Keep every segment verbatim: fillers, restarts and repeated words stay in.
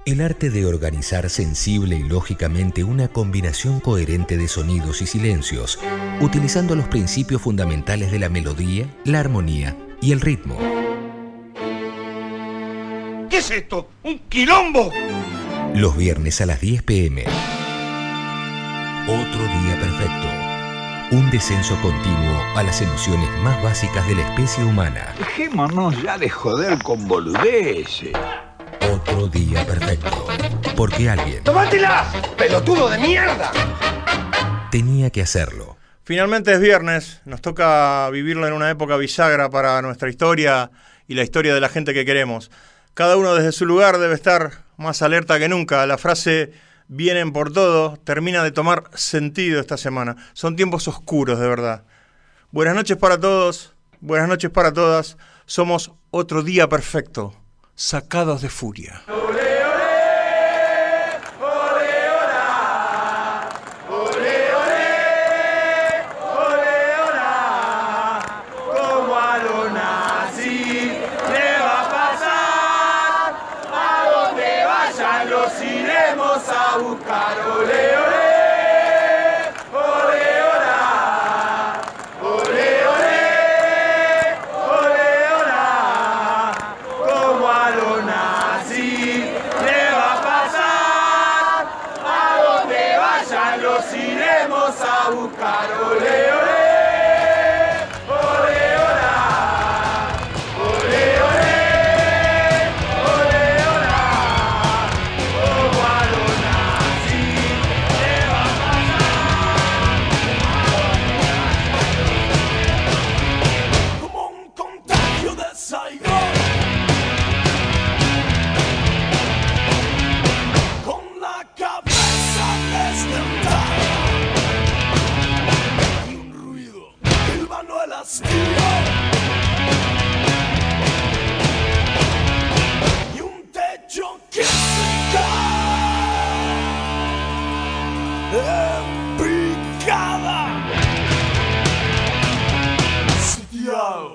El arte de organizar sensible y lógicamente una combinación coherente de sonidos y silencios, utilizando los principios fundamentales de la melodía, la armonía y el ritmo. ¿Qué es esto? ¡Un quilombo! Los viernes a las diez pe eme. Otro día perfecto. Un descenso continuo a las emociones más básicas de la especie humana. Dejémonos ya de joder con boludeces. Otro día perfecto. Porque alguien... ¡Tómatela, pelotudo de mierda! Tenía que hacerlo. Finalmente es viernes. Nos toca vivirlo en una época bisagra para nuestra historia y la historia de la gente que queremos. Cada uno desde su lugar debe estar más alerta que nunca. La frase "vienen por todo" termina de tomar sentido esta semana. Son tiempos oscuros, de verdad. Buenas noches para todos, buenas noches para todas. Somos Otro Día Perfecto, sacados de furia. A buscar, ole, ole, ole, ola, ole, ole, ole, ola, como a lo nazi le va a pasar, a donde vayan los iremos a buscar, ole, ole. Y un techo que se cae en picada, sitiado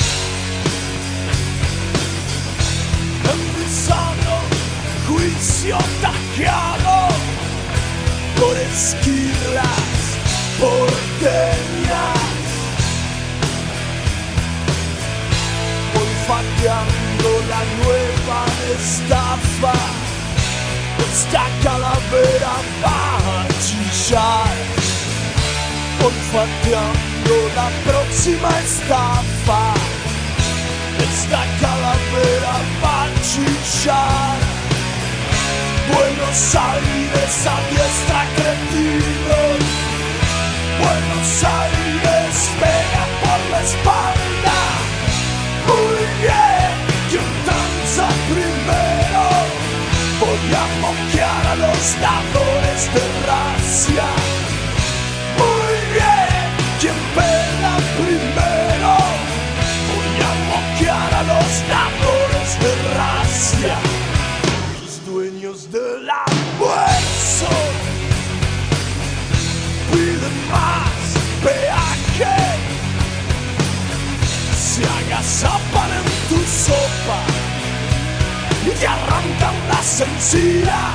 en mi sano juicio tajeado por esquirlas porteñas, olfateando la nueva estafa. Esta calavera va a chillar, olfateando la próxima estafa. Esta calavera va a chillar. Buenos Aires a diestra, cretinos. Buenos Aires pega por la espalda. Muy bien, ¿quién danza primero? Voy a moquear a los dadores de racia. Muy bien, ¿quién pega primero? Voy a moquear a los dadores de racia. Los dueños del almuerzo piden más peaje. Se agazapan en tu sopa y te arrancan las encías.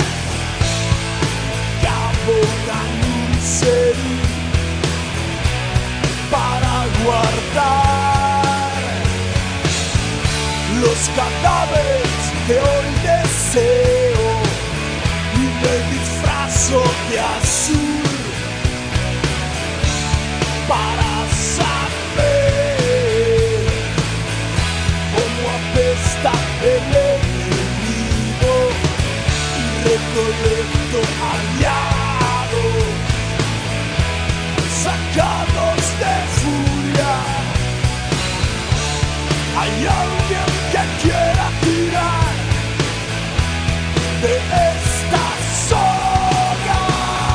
Cabotan un cerí para guardar los cadáveres que hoy deseo y me disfrazo de azul para saber está el enemigo y recolecto aliado, sacados de furia. Hay alguien que quiera tirar de esta soga.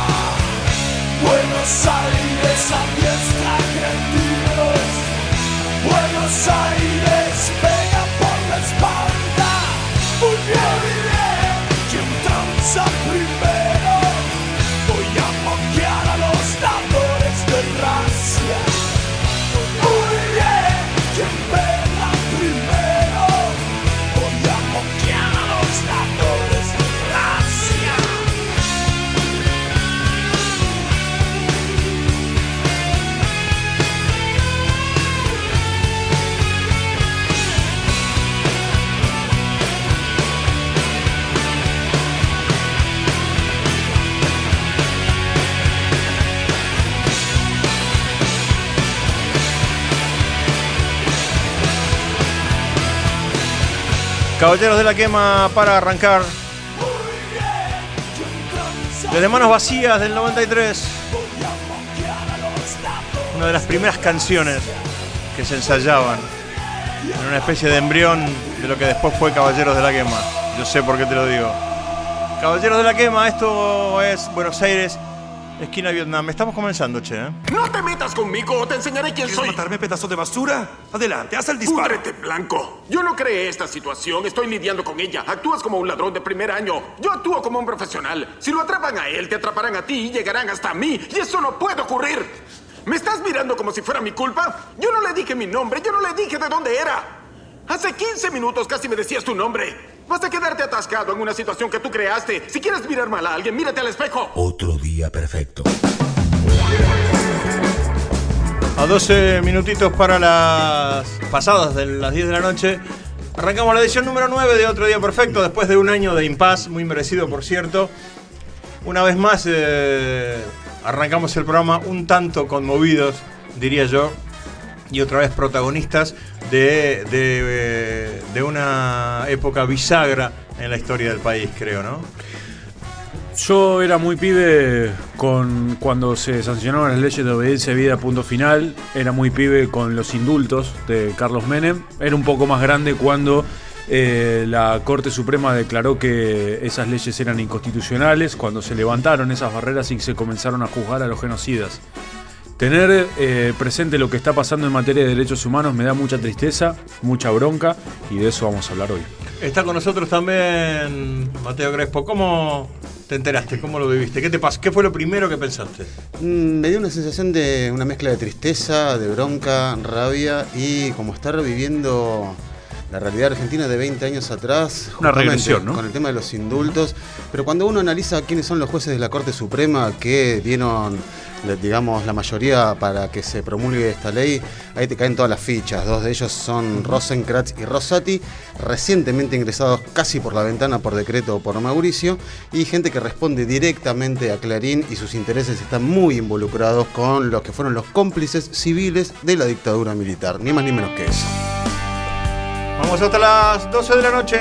Buenos Aires a diestra, cretinos. Buenos Aires pega por la espalda. Muy bien, muy bien. ¿Quién tranza primero? Voy a moquear a los dadores de racia. Muy bien. ¿Quién pega primero? Voy a moquear a los dadores de Caballeros de la Quema para arrancar. Desde Manos Vacías del noventa y tres. Una de las primeras canciones que se ensayaban en una especie de embrión de lo que después fue Caballeros de la Quema. Yo sé por qué te lo digo. Caballeros de la Quema, esto es Buenos Aires, esquina Vietnam. Estamos comenzando, che. ¿eh? ¡No te metas conmigo! ¡Te enseñaré quién soy! ¿Quieres matarme, pedazo de basura? Adelante, haz el disparo. ¡Púdrete, blanco! Yo no creé esta situación. Estoy lidiando con ella. Actúas como un ladrón de primer año. Yo actúo como un profesional. Si lo atrapan a él, te atraparán a ti y llegarán hasta mí. Y eso no puede ocurrir. ¿Me estás mirando como si fuera mi culpa? Yo no le dije mi nombre. Yo no le dije de dónde era. Hace quince minutos casi me decías tu nombre. Vas a quedarte atascado en una situación que tú creaste. Si quieres mirar mal a alguien, mírate al espejo. Otro día perfecto. A doce minutitos para las pasadas de las diez de la noche, arrancamos la edición número nueve de Otro Día Perfecto, después de un año de impas, muy merecido por cierto. Una vez más eh, arrancamos el programa un tanto conmovidos, diría yo, y otra vez protagonistas de, de, de una época bisagra en la historia del país, creo, ¿no? Yo era muy pibe con cuando se sancionaron las leyes de obediencia de vida, punto final. Era muy pibe con los indultos de Carlos Menem. Era un poco más grande cuando eh, la Corte Suprema declaró que esas leyes eran inconstitucionales, cuando se levantaron esas barreras y se comenzaron a juzgar a los genocidas. Tener eh, presente lo que está pasando en materia de derechos humanos me da mucha tristeza, mucha bronca, y de eso vamos a hablar hoy. Está con nosotros también Mateo Crespo. ¿Cómo te enteraste? ¿Cómo lo viviste? ¿Qué te pasó? ¿Qué fue lo primero que pensaste? Mm, me dio una sensación de una mezcla de tristeza, de bronca, rabia y como estar viviendo la realidad argentina de veinte años atrás. Una regresión, ¿no? Con el tema de los indultos. Pero cuando uno analiza quiénes son los jueces de la Corte Suprema que dieron, digamos, la mayoría para que se promulgue esta ley, ahí te caen todas las fichas. Dos de ellos son Rosenkrantz y Rosati, recientemente ingresados casi por la ventana por decreto por Mauricio, y gente que responde directamente a Clarín y sus intereses están muy involucrados con los que fueron los cómplices civiles de la dictadura militar, ni más ni menos que eso. Vamos hasta las doce de la noche.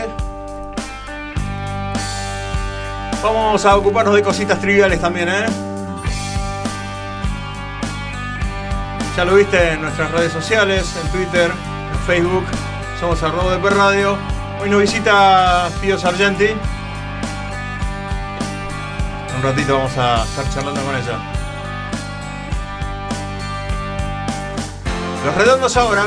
Vamos a ocuparnos de cositas triviales también, ¿eh? Ya lo viste en nuestras redes sociales, en Twitter, en Facebook. Somos arroba de P Radio. Hoy nos visita Fío Sargenti. Un ratito vamos a estar charlando con ella. Los Redondos ahora.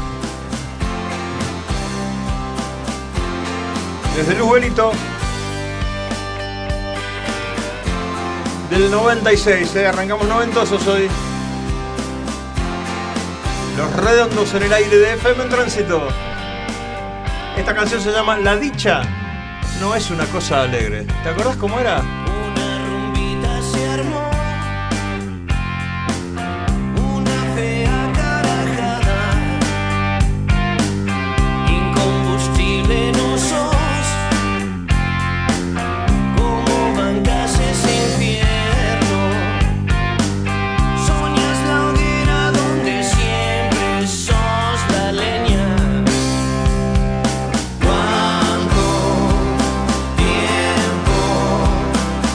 Desde Luz Benito. Del noventa y seis, ¿eh? Arrancamos noventosos hoy. Los Redondos en el aire de F M en Tránsito. Esta canción se llama La Dicha no es una cosa alegre. ¿Te acordás cómo era? Una rumbita se armó, una fea carajada, incombustible no sos, como bancas ese infierno, soñas la hoguera donde siempre sos la leña. ¿Cuánto tiempo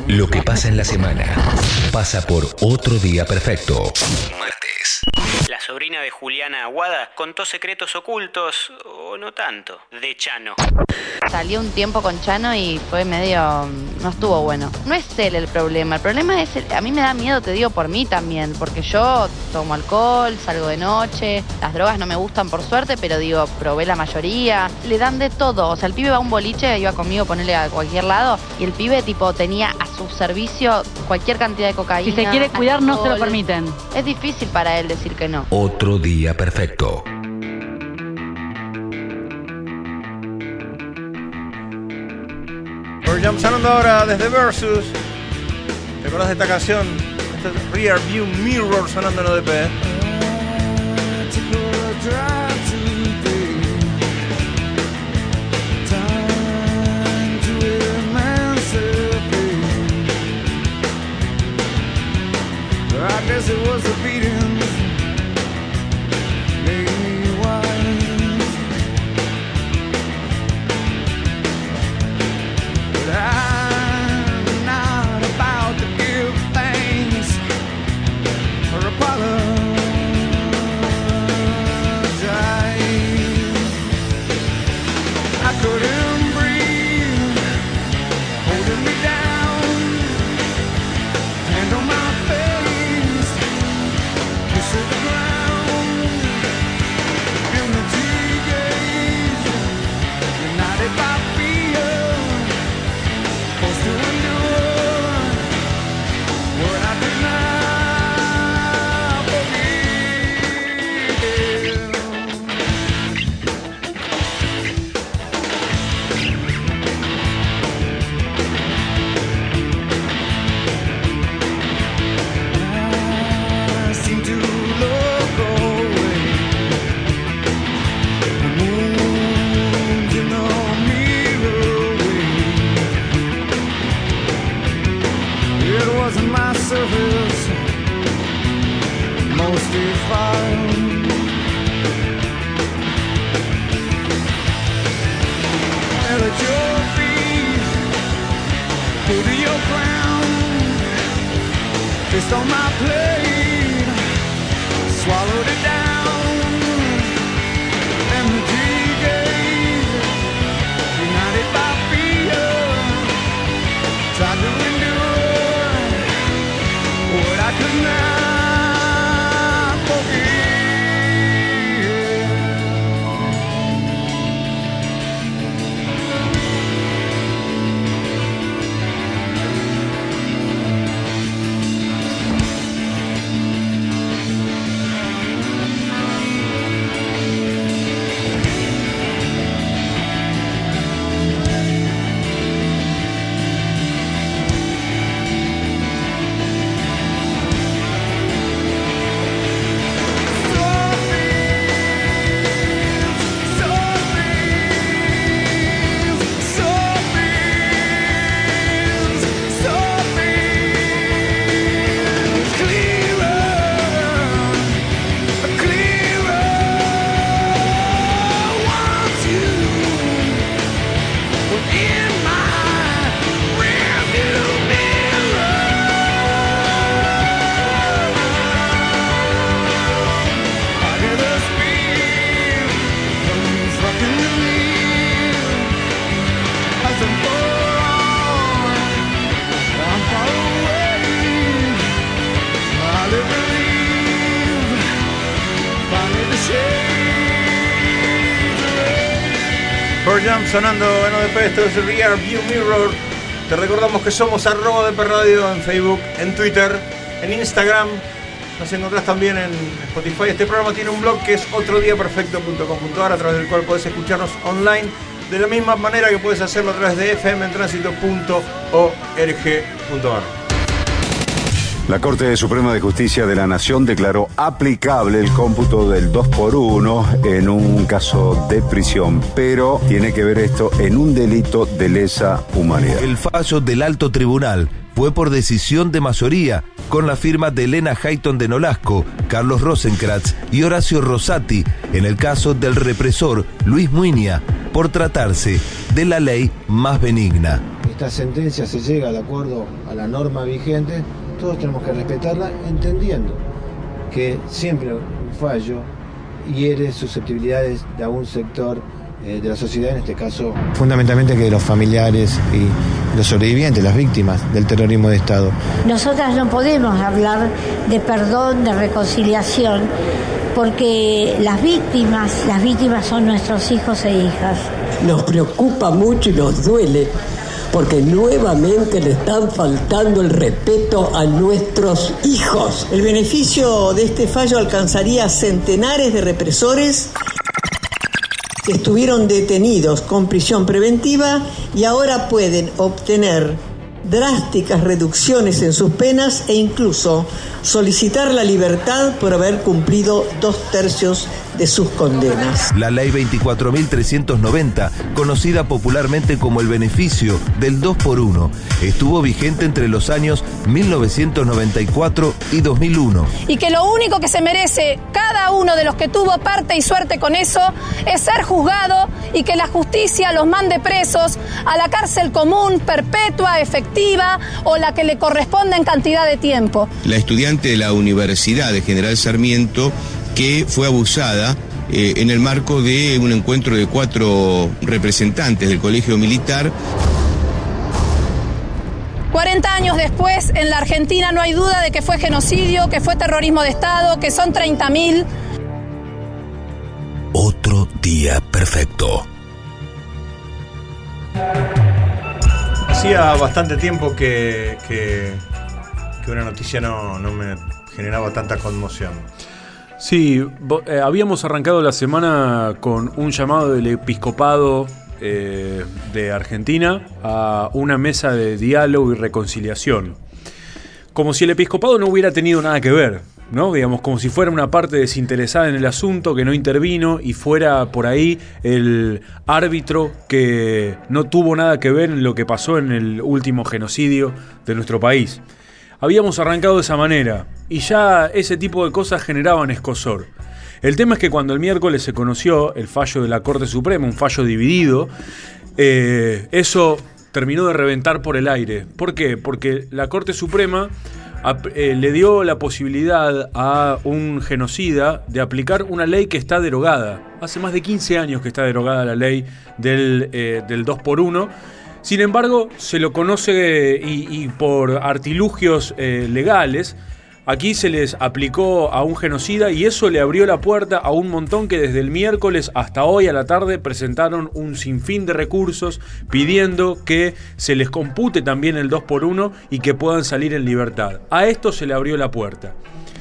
Lo que pasa en la semana pasa por Otro Día Perfecto. Martes. La sobrina de Juliana Aguada contó secretos ocultos, o no tanto, de Chano. Salí un tiempo con Chano y fue medio... no estuvo bueno. No es él el problema, el problema es... El, a mí me da miedo, te digo, por mí también, porque yo tomo alcohol, salgo de noche, las drogas no me gustan por suerte, pero digo, probé la mayoría, le dan de todo. O sea, el pibe va a un boliche, iba conmigo, ponerle a cualquier lado, y el pibe tipo tenía a su servicio cualquier cantidad de cocaína. Si se quiere cuidar, alcohol. no se lo permiten. Es difícil para él decir que no. Otro Día Perfecto. Pearl Jam sonando ahora desde Versus. ¿Te acordás de esta canción? Este es Rear View Mirror sonando en O D P. I guess it was a beating, made me wise. But I'm not about to give thanks or apologize. I couldn't breathe, holding me down, hand on my face, kiss of the ground, empty gaze, united by fear, forced to endure what I did not forgive. I seem to look away, the moon's in the mirror way. It wasn't my surface, most defiled. And at your feet, go to your ground, fist on my plate, swallowed it down. Empty gaze, united by fear, tried to endure what I could not forgive. Pearl Jam sonando en O D P, esto es Rear View Mirror. Te recordamos que somos arroba O D P Radio en Facebook, en Twitter, en Instagram. Nos encontrás también en Spotify. Este programa tiene un blog que es otro día perfecto punto com punto a r, a través del cual podés escucharnos online de la misma manera que puedes hacerlo a través de f m en tránsito punto org punto a r. La Corte Suprema de Justicia de la Nación declaró aplicable el cómputo del dos por uno en un caso de prisión, pero tiene que ver esto en un delito de lesa humanidad. El fallo del alto tribunal fue por decisión de mayoría, con la firma de Elena Hayton de Nolasco, Carlos Rosenkrantz y Horacio Rosati, en el caso del represor Luis Muiña, por tratarse de la ley más benigna. esta sentencia se llega de acuerdo a la norma vigente, todos tenemos que respetarla, entendiendo que siempre un fallo hiere susceptibilidades de algún sector eh, de la sociedad, en este caso fundamentalmente que los familiares y los sobrevivientes, las víctimas del terrorismo de Estado. Nosotras no podemos hablar de perdón, de reconciliación, porque las víctimas, las víctimas son nuestros hijos e hijas. Nos preocupa mucho y nos duele, porque nuevamente le están faltando el respeto a nuestros hijos. El beneficio de este fallo alcanzaría a centenares de represores que estuvieron detenidos con prisión preventiva y ahora pueden obtener drásticas reducciones en sus penas e incluso solicitar la libertad por haber cumplido dos tercios de sus condenas. La ley veinticuatro mil trescientos noventa, conocida popularmente como el beneficio del dos por uno, estuvo vigente entre los años mil novecientos noventa y cuatro y dos mil uno. Y que lo único que se merece cada uno de los que tuvo parte y suerte con eso es ser juzgado y que la justicia los mande presos a la cárcel común, perpetua, efectiva o la que le corresponda en cantidad de tiempo. La estudiante de la Universidad de General Sarmiento que fue abusada eh, en el marco de un encuentro de cuatro representantes del Colegio Militar. cuarenta años después, en la Argentina no hay duda de que fue genocidio, que fue terrorismo de Estado, que son treinta mil. Otro día perfecto. Hacía bastante tiempo que, que, que una noticia no, no me generaba tanta conmoción. Sí, eh, habíamos arrancado la semana con un llamado del episcopado eh, de Argentina a una mesa de diálogo y reconciliación. Como si el episcopado no hubiera tenido nada que ver, ¿no? Digamos, como si fuera una parte desinteresada en el asunto, que no intervino y fuera por ahí el árbitro que no tuvo nada que ver en lo que pasó en el último genocidio de nuestro país. Habíamos arrancado de esa manera y ya ese tipo de cosas generaban escozor. El tema es que cuando el miércoles se conoció el fallo de la Corte Suprema, un fallo dividido, eh, eso terminó de reventar por el aire. ¿Por qué? Porque la Corte Suprema eh, le dio la posibilidad a un genocida de aplicar una ley que está derogada. Hace más de quince años que está derogada la ley del, eh, del dos por uno. Sin embargo, se lo conoce y, y por artilugios eh, legales, aquí se les aplicó a un genocida y eso le abrió la puerta a un montón que desde el miércoles hasta hoy a la tarde presentaron un sinfín de recursos pidiendo que se les compute también el dos por uno y que puedan salir en libertad. A esto se le abrió la puerta.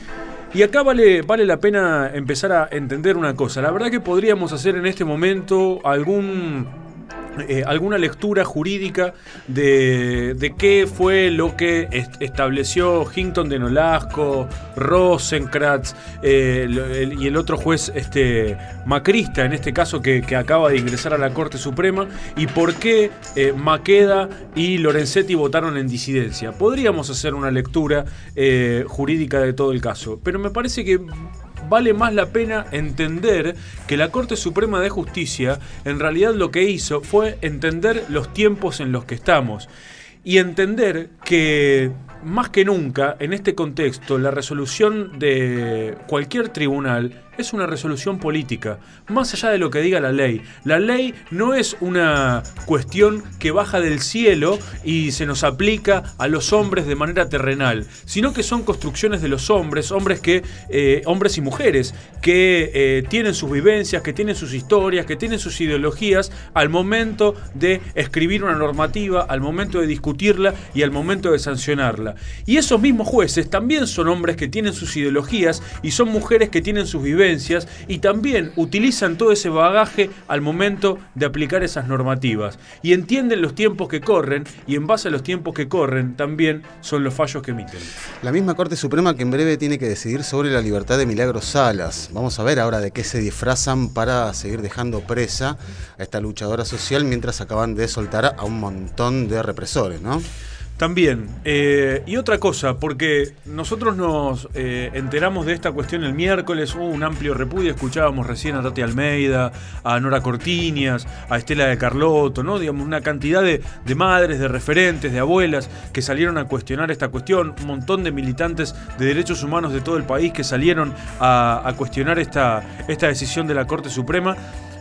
Y acá vale, vale la pena empezar a entender una cosa. La verdad que podríamos hacer en este momento algún... Eh, alguna lectura jurídica de, de qué fue lo que est- estableció Hinton de Nolasco, Rosenkrantz eh, el, el, y el otro juez este, macrista, en este caso que, que acaba de ingresar a la Corte Suprema, y por qué eh, Maqueda y Lorenzetti votaron en disidencia. Podríamos hacer una lectura eh, jurídica de todo el caso, pero me parece que vale más la pena entender que la Corte Suprema de Justicia en realidad lo que hizo fue entender los tiempos en los que estamos y entender que más que nunca en este contexto la resolución de cualquier tribunal es una resolución política, más allá de lo que diga la ley. La ley no es una cuestión que baja del cielo y se nos aplica a los hombres de manera terrenal, sino que son construcciones de los hombres, hombres que eh, hombres y mujeres que eh, tienen sus vivencias, que tienen sus historias, que tienen sus ideologías al momento de escribir una normativa, al momento de discutirla y al momento de sancionarla. Y esos mismos jueces también son hombres que tienen sus ideologías y son mujeres que tienen sus vivencias y también utilizan todo ese bagaje al momento de aplicar esas normativas y entienden los tiempos que corren y en base a los tiempos que corren también son los fallos que emiten. La misma Corte Suprema que en breve tiene que decidir sobre la libertad de Milagros Salas. Vamos a ver ahora de qué se disfrazan para seguir dejando presa a esta luchadora social mientras acaban de soltar a un montón de represores, ¿no? También. Eh, y otra cosa, porque nosotros nos eh, enteramos de esta cuestión el miércoles, hubo un amplio repudio, escuchábamos recién a Tati Almeida, a Nora Cortiñas, a Estela de Carlotto, ¿no? Digamos, una cantidad de, de madres, de referentes, de abuelas que salieron a cuestionar esta cuestión, un montón de militantes de derechos humanos de todo el país que salieron a, a cuestionar esta, esta decisión de la Corte Suprema.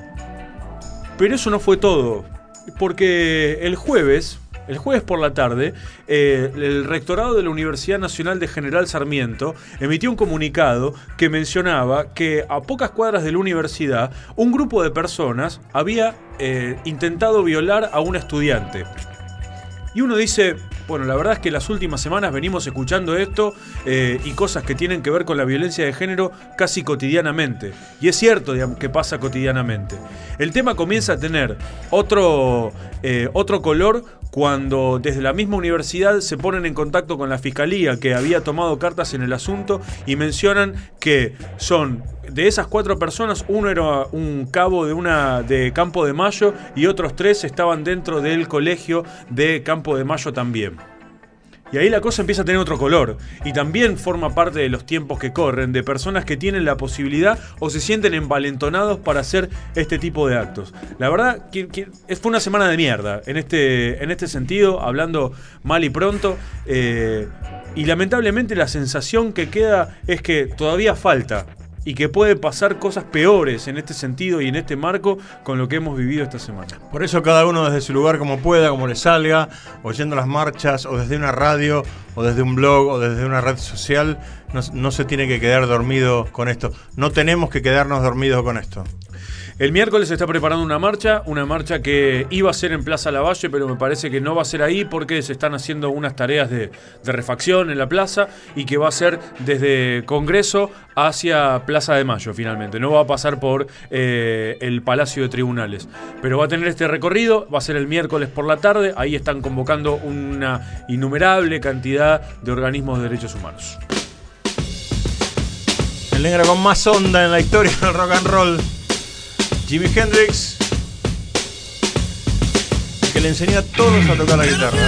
Pero eso no fue todo, porque el jueves... El jueves por la tarde, eh, el rectorado de la Universidad Nacional de General Sarmiento emitió un comunicado que mencionaba que a pocas cuadras de la universidad un grupo de personas había eh, intentado violar a un estudiante. Y uno dice, bueno, la verdad es que las últimas semanas venimos escuchando esto eh, y cosas que tienen que ver con la violencia de género casi cotidianamente. Y es cierto, digamos, que pasa cotidianamente. El tema comienza a tener otro, eh, otro color cuando desde la misma universidad se ponen en contacto con la fiscalía que había tomado cartas en el asunto y mencionan que son de esas cuatro personas, uno era un cabo de una de Campo de Mayo y otros tres estaban dentro del colegio de Campo de Mayo también. Y ahí la cosa empieza a tener otro color. Y también forma parte de los tiempos que corren, de personas que tienen la posibilidad o se sienten envalentonados para hacer este tipo de actos. La verdad, que, que fue una semana de mierda en este, en este sentido, hablando mal y pronto. Eh, y lamentablemente la sensación que queda es que todavía falta. Y que puede pasar cosas peores en este sentido y en este marco con lo que hemos vivido esta semana. Por eso cada uno desde su lugar como pueda, como le salga, oyendo las marchas, o desde una radio, o desde un blog, o desde una red social, no, no se tiene que quedar dormido con esto. No tenemos que quedarnos dormidos con esto. El miércoles se está preparando una marcha, una marcha que iba a ser en Plaza Lavalle, pero me parece que no va a ser ahí porque se están haciendo unas tareas de, de refacción en la plaza y que va a ser desde Congreso hacia Plaza de Mayo finalmente. No va a pasar por eh, el Palacio de Tribunales, pero va a tener este recorrido, va a ser el miércoles por la tarde, ahí están convocando una innumerable cantidad de organismos de derechos humanos. El negro con más onda en la historia del rock and roll, Jimi Hendrix, que le enseñó a todos a tocar la guitarra.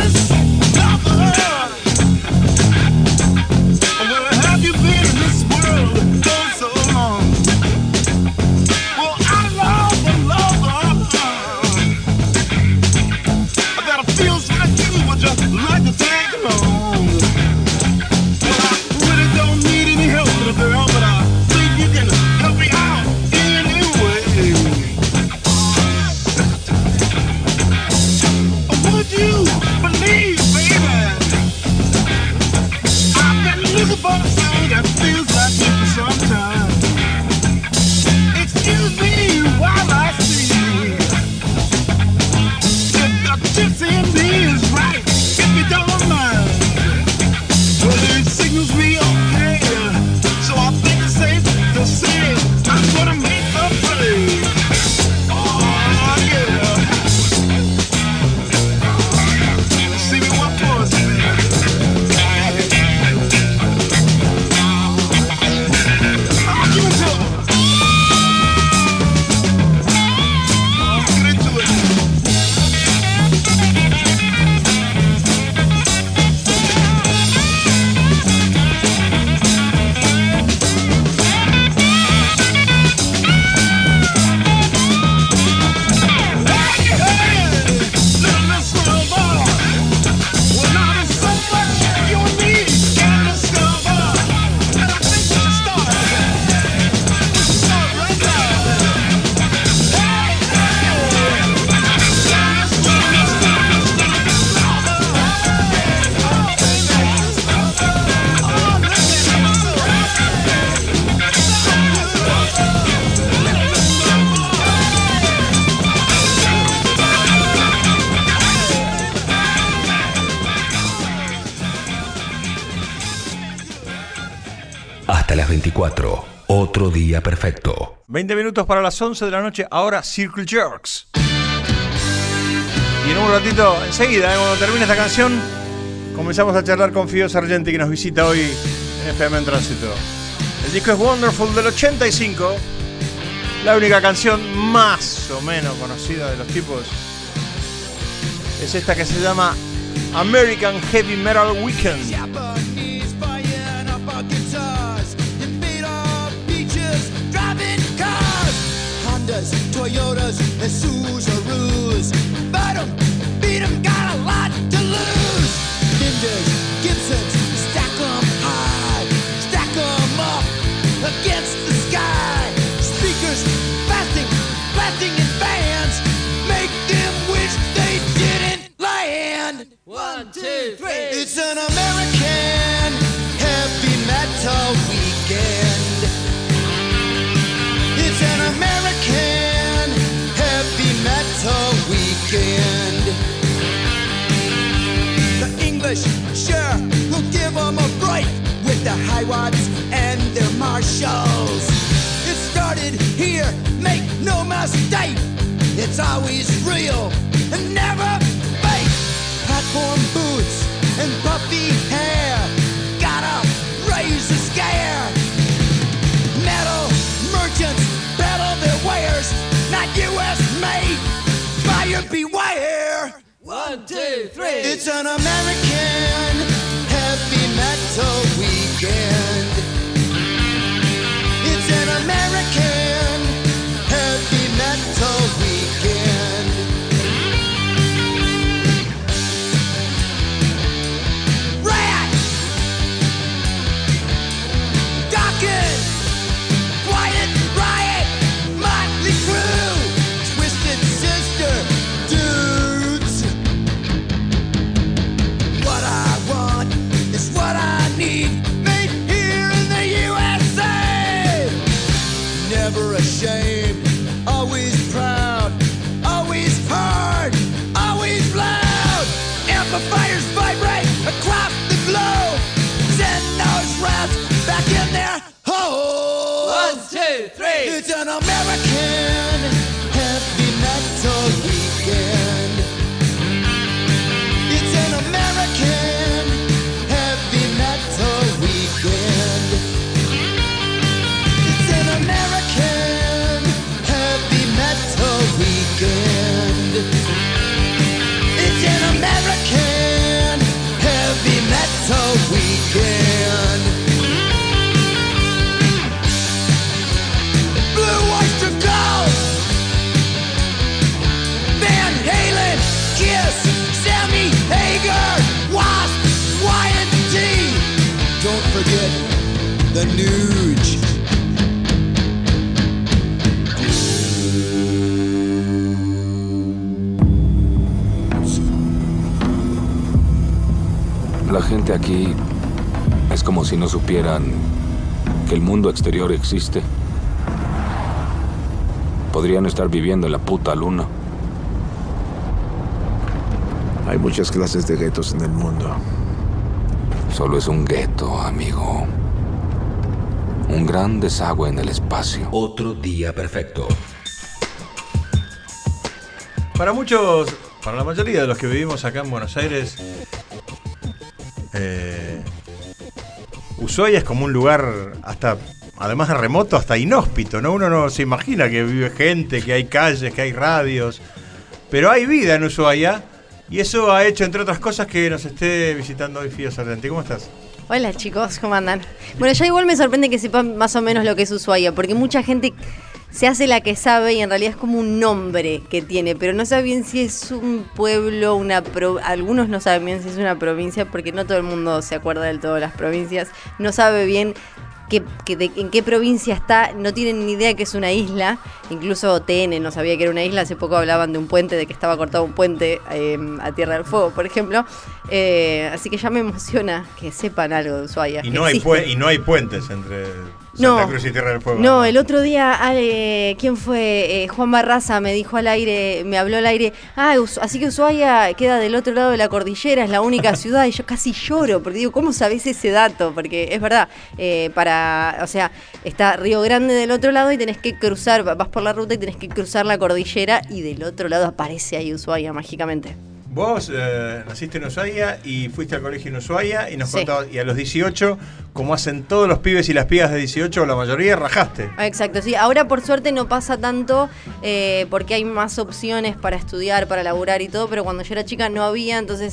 veinticuatro, otro día perfecto. veinte minutos para las once de la noche, ahora Circle Jerks. Y en un ratito, enseguida, ¿eh? Cuando termine esta canción, comenzamos a charlar con Fío Sargenti, que nos visita hoy en F M en Tránsito. El disco es Wonderful del ochenta y cinco. La única canción más o menos conocida de los tipos es esta que se llama American Heavy Metal Weekend. Japanese buying up our guitars. Invaders, beaches, driving cars. Hondas, Toyotas, and Subarus. Fight 'em, beat 'em, got a lot to lose. Ninjas, Gibsons, stack 'em high. Stack 'em up against the sky. Speakers, blasting, blasting in bands. Make them wish they didn't land. One, two, three. It's an American heavy metal weekend. It's an American heavy metal weekend. The English sure will give them a break with the Hiwats and their marshals. It started here, make no mistake. It's always real and never fake. Platform boots and puffy hair, gotta raise the scare. Metal merchants peddle their wares, not U S made. Buyer beware. One, two, three. It's an American heavy metal weekend. It's an American heavy metal weekend. Rat! Dawkins! Quiet Riot! Motley Crue! Twisted Sister! Dudes! What I want is what I need. Made here in the U S A! Never ashamed, always proud, always hard, always loud. Amplifiers vibrate across the globe. Send those rats back in their hole. One, two, three. It's an American heavy metal weekend. It's an American heavy metal weekend. It's an American heavy metal weekend. It's an American heavy metal weekend. Blue Oyster Cult, Van Halen, Kiss, Sammy Hagar, Wasp, Y and T. Don't forget the Nuge. La gente aquí es como si no supieran que el mundo exterior existe. Podrían estar viviendo en la puta luna. Hay muchas clases de guetos en el mundo. Solo es un gueto, amigo. Un gran desagüe en el espacio. Otro día perfecto. Para muchos, para la mayoría de los que vivimos acá en Buenos Aires, eh, Ushuaia es como un lugar hasta, además de remoto, hasta inhóspito, ¿no? Uno no se imagina que vive gente, que hay calles, que hay radios, pero hay vida en Ushuaia y eso ha hecho, entre otras cosas, que nos esté visitando hoy Fío Sargenti. ¿Cómo estás? Hola chicos, ¿cómo andan? Bueno, ya igual me sorprende que sepan más o menos lo que es Ushuaia, porque mucha gente se hace la que sabe y en realidad es como un nombre que tiene, pero no sabe bien si es un pueblo, una pro... algunos no saben bien si es una provincia, porque no todo el mundo se acuerda del todo de las provincias, no sabe bien qué, qué, de, en qué provincia está, no tienen ni idea que es una isla, incluso T N no sabía que era una isla, hace poco hablaban de un puente, de que estaba cortado un puente eh, a Tierra del Fuego, por ejemplo, eh, así que ya me emociona que sepan algo de Ushuaia. Y no, hay, pu- y no hay puentes entre Santa no, Cruz y Tierra del Fuego. No, el otro día, eh, ¿quién fue? Eh, Juan Barraza me dijo al aire, me habló al aire, ah, así que Ushuaia queda del otro lado de la cordillera, es la única ciudad, y yo casi lloro, porque digo, ¿cómo sabés ese dato? Porque es verdad, eh, para, o sea, está Río Grande del otro lado y tenés que cruzar, vas por la ruta y tenés que cruzar la cordillera y del otro lado aparece ahí Ushuaia mágicamente. Vos eh, naciste en Ushuaia y fuiste al colegio en Ushuaia y nos Sí. contabas, y a los dieciocho, como hacen todos los pibes y las pibas de dieciocho, la mayoría rajaste. Exacto, sí. Ahora por suerte no pasa tanto eh, porque hay más opciones para estudiar, para laburar y todo, pero cuando yo era chica no había, entonces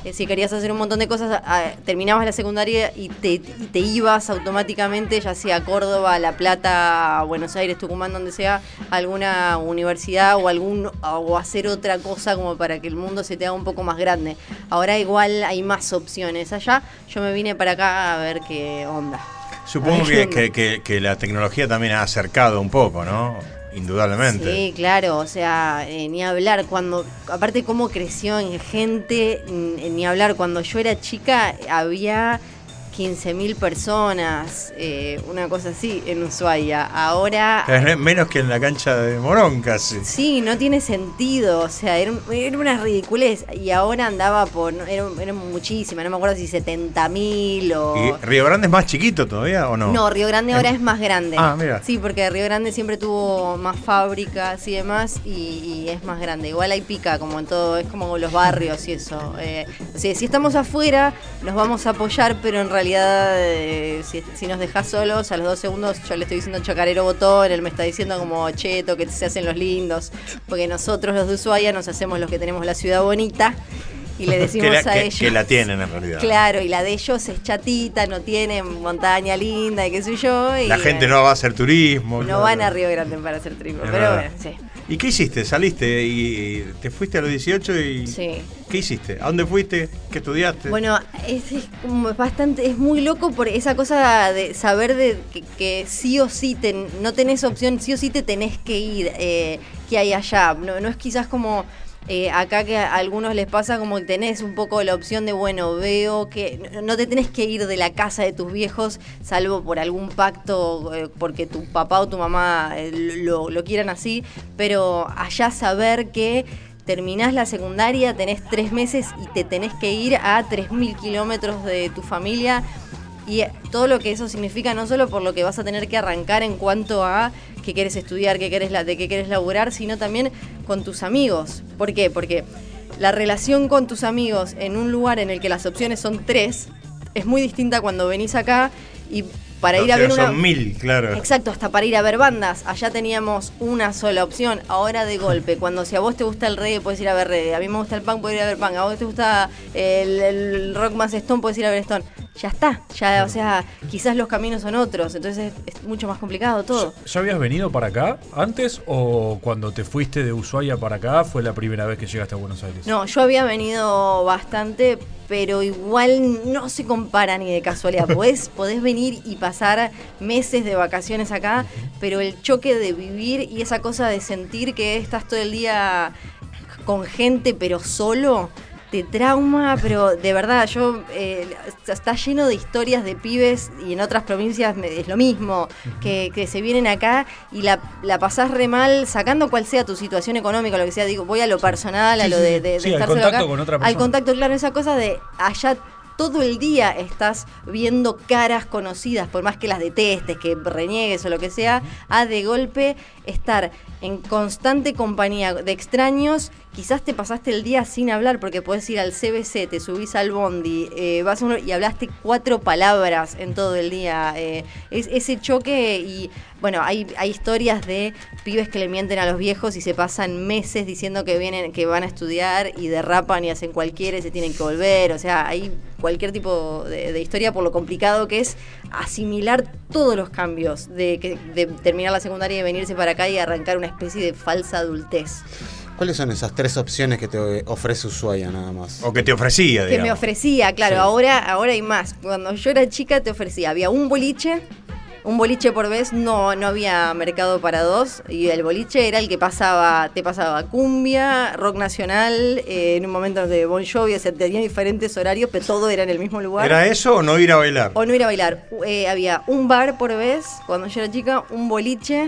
eh, si querías hacer un montón de cosas, a, terminabas la secundaria y te, y te ibas automáticamente, ya sea a Córdoba, a La Plata, a Buenos Aires, Tucumán, donde sea, a alguna universidad o algún o hacer otra cosa como para que el mundo se te haga un poco más grande. Ahora igual hay más opciones. Allá yo me vine para acá a ver qué onda. Supongo que, que, que, que la tecnología también ha acercado un poco, ¿no? Indudablemente. Sí, claro, o sea, eh, ni hablar cuando, aparte cómo creció en gente, n- ni hablar, cuando yo era chica había quince mil personas, eh, una cosa así, en Ushuaia. Ahora... Es menos que en la cancha de Morón casi. Sí, no tiene sentido, o sea, era, era una ridiculez. Y ahora andaba por... Era, era muchísima, no me acuerdo si setenta mil o... ¿Y Río Grande es más chiquito todavía o no? No, Río Grande ahora es más grande. Ah, mira. Sí, porque Río Grande siempre tuvo más fábricas y demás y, y es más grande. Igual hay pica, como en todo, es como los barrios y eso. Eh, o sea, si estamos afuera, nos vamos a apoyar, pero en realidad, eh, si, si nos dejás solos, a los dos segundos yo le estoy diciendo chacarero botón, él me está diciendo como cheto, que se hacen los lindos. Porque nosotros los de Ushuaia nos hacemos los que tenemos la ciudad bonita. Y le decimos que la, a que, ellos. Que la tienen en realidad. Claro, y la de ellos es chatita, no tienen montaña linda y qué sé yo. Y la gente no va a hacer turismo. No claro. van a Río Grande para hacer turismo, Es pero verdad. bueno, sí. ¿Y qué hiciste? ¿Saliste y te fuiste a los dieciocho y Sí. qué hiciste? ¿A dónde fuiste? ¿Qué estudiaste? Bueno, es, es como bastante, es muy loco por esa cosa de saber de que, que sí o sí te, no tenés opción, sí o sí te tenés que ir, eh, que hay allá. No, no es quizás como eh, acá que a algunos les pasa como que tenés un poco la opción de, bueno, veo que no, no te tenés que ir de la casa de tus viejos, salvo por algún pacto, eh, porque tu papá o tu mamá eh, lo, lo quieran así, pero allá saber que terminás la secundaria, tenés tres meses y te tenés que ir a tres mil kilómetros de tu familia y todo lo que eso significa, no solo por lo que vas a tener que arrancar en cuanto a qué querés estudiar, qué querés la, de qué querés laburar, sino también con tus amigos. ¿Por qué? Porque la relación con tus amigos en un lugar en el que las opciones son tres es muy distinta cuando venís acá y para ir a ver una... Son mil, claro. Exacto, hasta para ir a ver bandas. Allá teníamos una sola opción. Ahora de golpe, cuando si a vos te gusta el reggae, puedes ir a ver reggae. A mí me gusta el punk, puedes ir a ver punk. A vos te gusta el, el rock más Stone, puedes ir a ver Stone. Ya está, ya, o sea, quizás los caminos son otros, entonces es, es mucho más complicado todo. ¿Ya habías venido para acá antes o cuando te fuiste de Ushuaia para acá fue la primera vez que llegaste a Buenos Aires? No, yo había venido bastante, pero igual no se compara ni de casualidad. Podés, podés venir y pasar meses de vacaciones acá, pero el choque de vivir y esa cosa de sentir que estás todo el día con gente pero solo, te trauma, pero de verdad, yo eh, está lleno de historias de pibes y en otras provincias es lo mismo, que, que se vienen acá y la, la pasás re mal, sacando cual sea tu situación económica, lo que sea, digo, voy a lo personal, a Sí, lo sí, de, sí. de, de Sí, al estar solo contacto acá, con otra al persona. contacto, claro, esa cosa de allá todo el día estás viendo caras conocidas, por más que las detestes, que reniegues o lo que sea, a de golpe estar en constante compañía de extraños. Quizás te pasaste el día sin hablar porque podés ir al C B C, te subís al bondi, eh, vas a uno y hablaste cuatro palabras en todo el día. Eh, es ese choque y bueno, hay, hay historias de pibes que le mienten a los viejos y se pasan meses diciendo que vienen, que van a estudiar y derrapan y hacen cualquiera y se tienen que volver. O sea, hay cualquier tipo de, de historia por lo complicado que es asimilar todos los cambios de, que, de terminar la secundaria y venirse para acá y arrancar una especie de falsa adultez. ¿Cuáles son esas tres opciones que te ofrece Ushuaia nada más? O que te ofrecía, Que digamos. me ofrecía, claro, Sí. ahora, ahora hay más. Cuando yo era chica te ofrecía, había un boliche, un boliche por vez, no, no había mercado para dos, y el boliche era el que pasaba, te pasaba cumbia, rock nacional, eh, en un momento de Bon Jovi, o sea, tenía diferentes horarios, pero todo era en el mismo lugar. ¿Era eso o no ir a bailar? O no ir a bailar. Eh, había un bar por vez, cuando yo era chica, un boliche,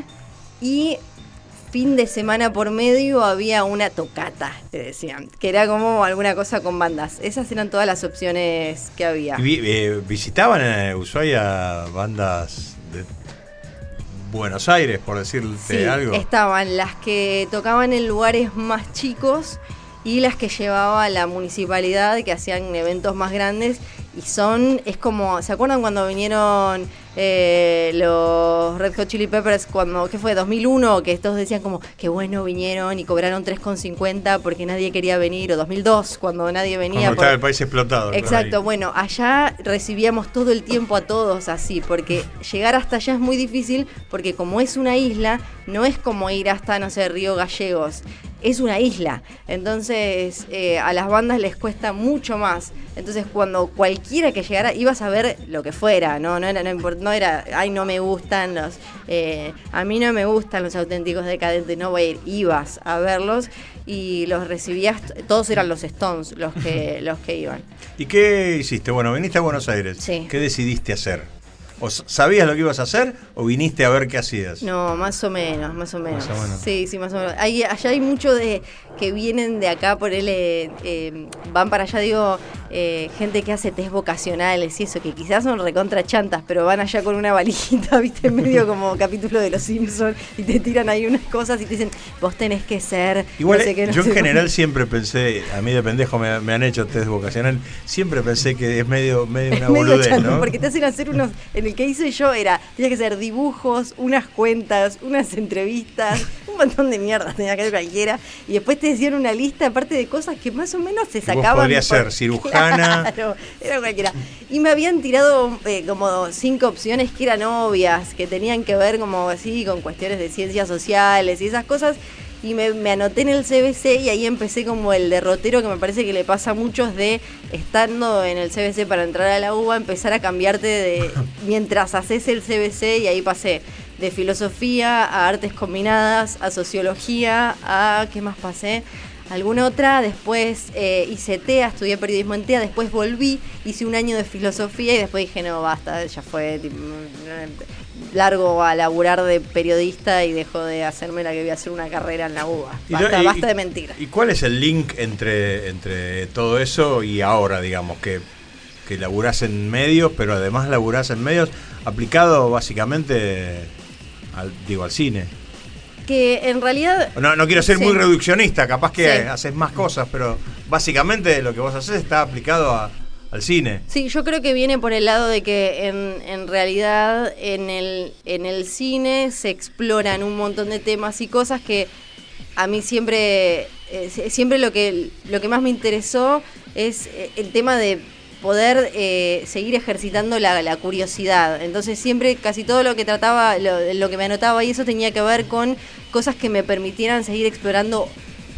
y fin de semana por medio había una tocata, te decían, que era como alguna cosa con bandas. Esas eran todas las opciones que había. ¿Y vi- eh, ¿Visitaban en Ushuaia bandas de Buenos Aires, por decirte Sí, algo? estaban las que tocaban en lugares más chicos y las que llevaba la municipalidad, que hacían eventos más grandes. Y son, es como, ¿se acuerdan cuando vinieron eh, los Red Hot Chili Peppers cuando, ¿qué fue? dos mil uno, que todos decían como, qué bueno vinieron y cobraron tres con cincuenta porque nadie quería venir, o dos mil dos, cuando nadie venía. Cuando por... estaba el país explotado. Exacto, bueno, allá recibíamos todo el tiempo a todos así, porque llegar hasta allá es muy difícil, porque como es una isla, no es como ir hasta, no sé, Río Gallegos, es una isla, entonces eh, a las bandas les cuesta mucho más. Entonces cuando cualquiera que llegara ibas a ver lo que fuera, no, no era, no, import, no era, ay, no me gustan los, eh, a mí no me gustan los Auténticos Decadentes, no voy a ir, ibas a verlos y los recibías, todos eran los Stones los que, los que iban. ¿Y qué hiciste? Bueno, viniste a Buenos Aires. Sí. ¿Qué decidiste hacer? ¿O sabías lo que ibas a hacer o viniste a ver qué hacías? No, más o menos, más o menos. Más o menos. Sí, sí, más o menos. Hay, allá hay mucho de que vienen de acá, por él, eh, eh, van para allá, digo, eh, gente que hace test vocacionales y eso, que quizás son recontra chantas, pero van allá con una valijita, viste, medio como capítulo de Los Simpsons, y te tiran ahí unas cosas y te dicen, vos tenés que ser... Igual, no sé qué, no yo sé en general qué. siempre pensé, a mí de pendejo me, me han hecho test vocacional, siempre pensé que es medio, medio una Medio boludez, chanto, ¿no? porque te hacen hacer unos, en el que hice yo era, tenía que hacer dibujos, unas cuentas, unas entrevistas, un montón de mierda tenía que hacer cualquiera, y después te decían una lista aparte de cosas que más o menos se sacaban. Vos podrías por- ser cirujana. Claro, era cualquiera. Y me habían tirado eh, como cinco opciones que eran obvias, que tenían que ver como así con cuestiones de ciencias sociales y esas cosas. Y me, me anoté en el C B C y ahí empecé como el derrotero que me parece que le pasa a muchos de, estando en el C B C para entrar a la U B A, empezar a cambiarte de mientras haces el C B C, y ahí pasé de filosofía a artes combinadas, a sociología, a ¿qué más pasé? Alguna otra, después eh, hice T E A, estudié periodismo en T E A, después volví, hice un año de filosofía y después dije, no, basta, ya fue, tipo, largo a laburar de periodista y dejo de hacerme la que voy a hacer una carrera en la U B A. Y Basta, no- y- basta de mentiras. ¿Y cuál es el link entre, entre todo eso y ahora, digamos, que, que laburás en medios, pero además laburás en medios aplicado básicamente al, digo, al cine? Que en realidad... No, no quiero ser Sí. muy reduccionista, capaz que Sí. haces más cosas, pero básicamente lo que vos haces está aplicado a, al cine. Sí, yo creo que viene por el lado de que en, en realidad en el, en el cine se exploran un montón de temas y cosas que a mí siempre, eh, siempre lo que, lo que más me interesó es eh, el tema de poder eh, seguir ejercitando la, la curiosidad. Entonces siempre, casi todo lo que trataba, lo, lo que me anotaba y eso tenía que ver con cosas que me permitieran seguir explorando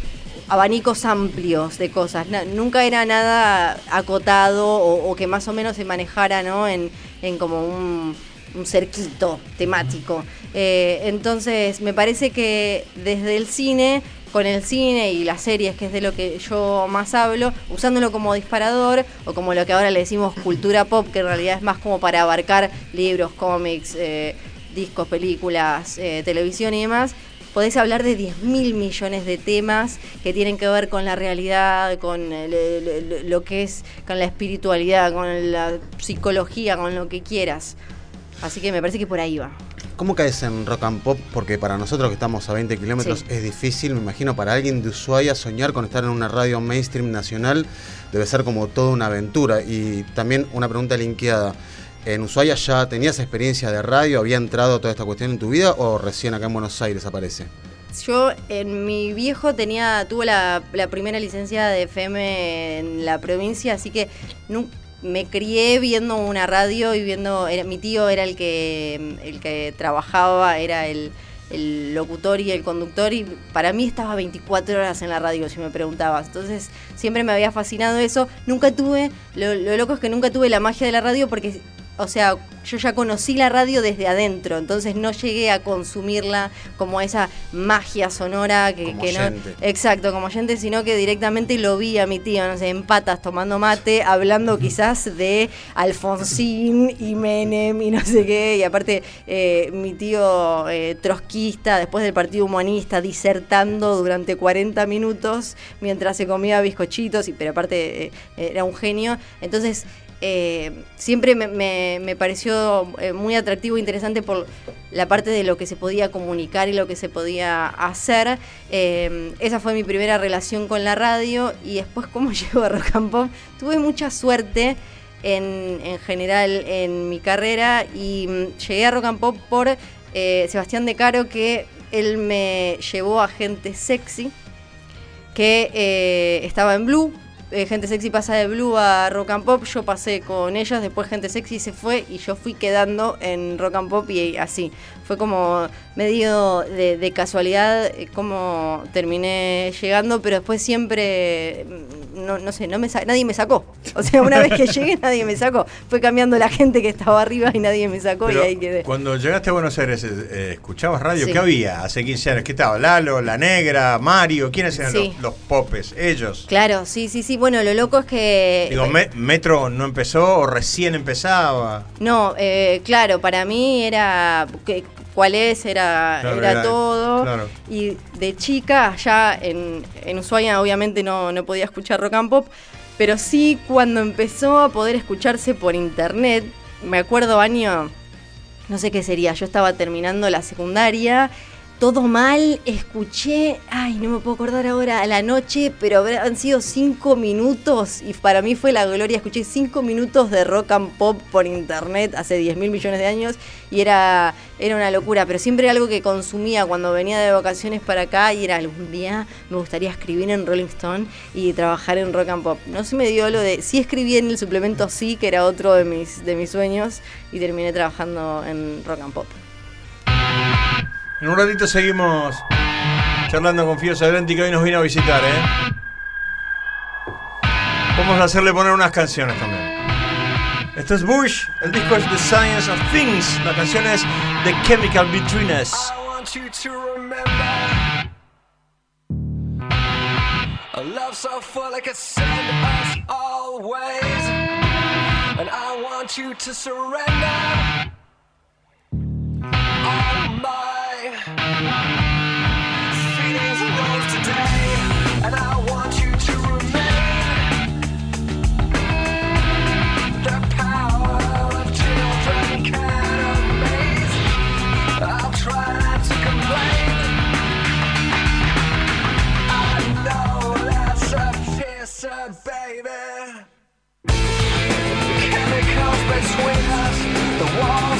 abanicos amplios de cosas. Na- nunca era nada acotado o, o que más o menos se manejara, ¿no? en, en como un, un cerquito temático. Eh, entonces me parece que desde el cine, con el cine y las series, que es de lo que yo más hablo, usándolo como disparador o como lo que ahora le decimos cultura pop, que en realidad es más como para abarcar libros, cómics, eh, discos, películas, eh, televisión y demás, podés hablar de diez mil millones de temas que tienen que ver con la realidad, con el- el- el- lo que es, con la espiritualidad, con la psicología, con lo que quieras. Así que me parece que por ahí va. ¿Cómo caes en rock and pop? Porque para nosotros que estamos a veinte kilómetros Sí. es difícil, me imagino para alguien de Ushuaia soñar con estar en una radio mainstream nacional debe ser como toda una aventura. Y también una pregunta linkeada. ¿En Ushuaia ya tenías experiencia de radio? ¿Había entrado toda esta cuestión en tu vida o recién acá en Buenos Aires aparece? Yo en mi viejo tenía, tuvo la, la primera licencia de F M en la provincia, así que nu- me crié viendo una radio y viendo, era, mi tío era el que el que trabajaba, era el, el locutor y el conductor, y para mí estaba veinticuatro horas en la radio, si me preguntabas. Entonces siempre me había fascinado eso. Nunca tuve, lo, lo loco es que nunca tuve la magia de la radio porque, o sea, yo ya conocí la radio desde adentro, entonces no llegué a consumirla como esa magia sonora que, Como que no. oyente. Exacto, como oyente, sino que directamente lo vi a mi tío, no sé, en patas tomando mate, hablando quizás de Alfonsín y Menem y no sé qué, y aparte eh, mi tío eh, trotskista, después del Partido Humanista, disertando durante cuarenta minutos mientras se comía bizcochitos, y, pero aparte eh, era un genio, entonces... Eh, siempre me, me, me pareció eh, muy atractivo e interesante por la parte de lo que se podía comunicar y lo que se podía hacer. Eh, esa fue mi primera relación con la radio, y después cómo llegó a Rock and Pop. Tuve mucha suerte en, en general en mi carrera y mm, llegué a Rock and Pop por eh, Sebastián De Caro, que él me llevó a Gente Sexy, que eh, estaba en Blue. Eh, Gente Sexy pasa de Blue a Rock and Pop, yo pasé con ellos, después Gente Sexy se fue y yo fui quedando en Rock and Pop y así. Fue como medio de, de casualidad eh, como terminé llegando, pero después siempre, no, no sé, no me sa- nadie me sacó. O sea, una vez que llegué nadie me sacó. Fue cambiando la gente que estaba arriba y nadie me sacó. Pero y ahí quedé. cuando llegaste a Buenos Aires, eh, ¿escuchabas radio? Sí. ¿Qué había hace quince años? ¿Qué estaba? ¿Lalo, La Negra, Mario? ¿Quiénes eran Sí. los, los popes? Ellos. Claro, sí, sí, sí. Bueno, lo loco es que... Digo, me- ¿Metro no empezó o recién empezaba? No, eh, claro, para mí era... que- ¿Cuál es? Era, Claro, era era- todo. claro. Y de chica, ya en, en Ushuaia obviamente no, no podía escuchar rock and pop, pero sí cuando empezó a poder escucharse por internet, me acuerdo año, no sé qué sería, yo estaba terminando la secundaria, todo mal, escuché, ay, no me puedo acordar ahora, a la noche, pero han sido cinco minutos y para mí fue la gloria, escuché cinco minutos de rock and pop por internet hace diez mil millones de años y era, era una locura, pero siempre era algo que consumía cuando venía de vacaciones para acá y era algún día me gustaría escribir en Rolling Stone y trabajar en rock and pop. No se me dio lo de, sí escribí en el suplemento Sí, que era otro de mis, de mis sueños y terminé trabajando en rock and pop. En un ratito seguimos charlando con Fío Salventi, que hoy nos vino a visitar, ¿eh? Vamos a hacerle poner unas canciones también. Esto es Bush, el disco es The Science of Things, la canción es The Chemical Between Us. I want you to remember a love so full it could send us always, and I want you to surrender all my feelings rose today, and I want you to remain the power of children can amaze. I'll try not to complain. I know that's a pisser, baby. Chemicals between us, the walls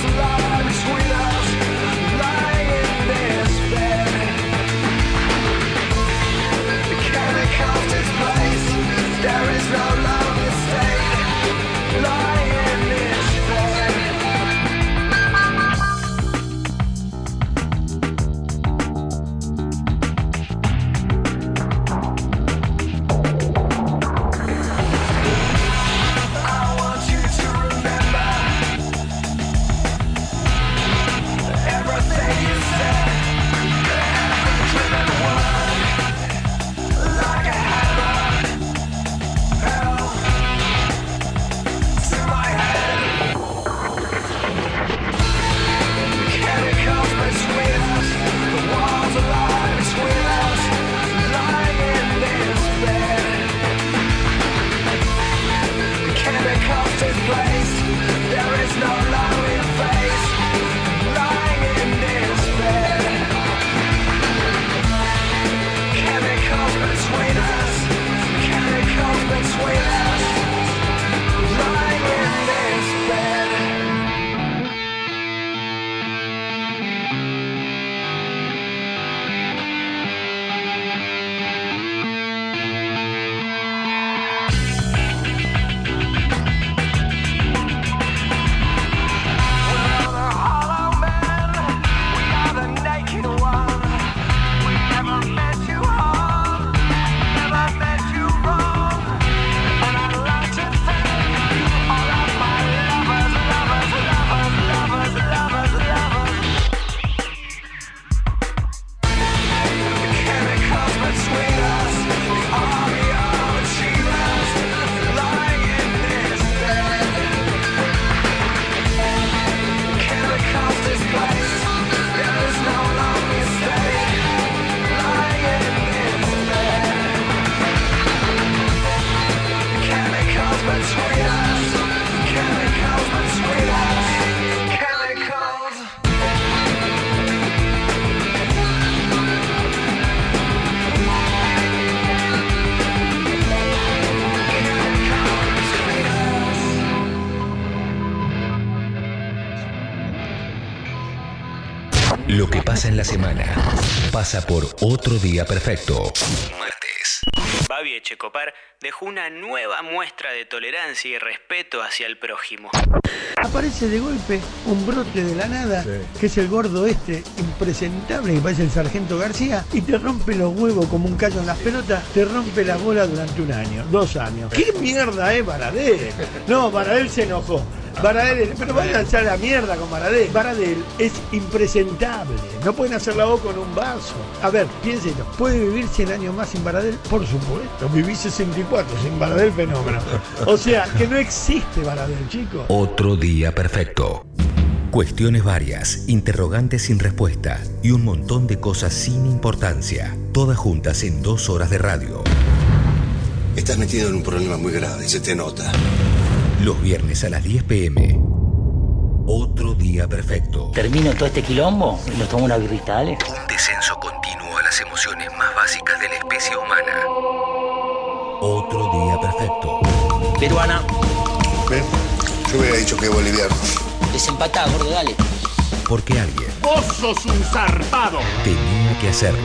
en la semana. Pasa por Otro Día Perfecto. Martes. Babi Echecopar dejó una nueva muestra de tolerancia y respeto hacia el prójimo. Aparece de golpe un brote de la nada, sí, que es el gordo este impresentable que parece el Sargento García, y te rompe los huevos como un callo en las pelotas, te rompe la bola durante un año, dos años. ¿Qué mierda es Baradel? No, Baradel se enojó. Baradel, pero vayan a la mierda con Baradel. Baradel es impresentable. No pueden hacer la O con un vaso. A ver, piénsenlo. ¿Puede vivir cien años más sin Baradel? Por supuesto. Viví sesenta y cuatro sin Baradel, fenómeno. O sea, que no existe Baradel, chicos. Otro Día Perfecto. Cuestiones varias, interrogantes sin respuesta y un montón de cosas sin importancia. Todas juntas en dos horas de radio. Estás metido en un problema muy grave, se te nota. Los viernes a las diez pm. Otro Día Perfecto. Termino todo este quilombo y nos tomo una birrita, ¿vale? Un descenso continuo a las emociones más básicas de la especie humana. Otro Día Perfecto. Peruana. ¿Ven? Yo hubiera dicho que boliviano. Desempatá, gordo, dale. Porque alguien... ¡Vos sos un zarpado! Tenía que hacerlo.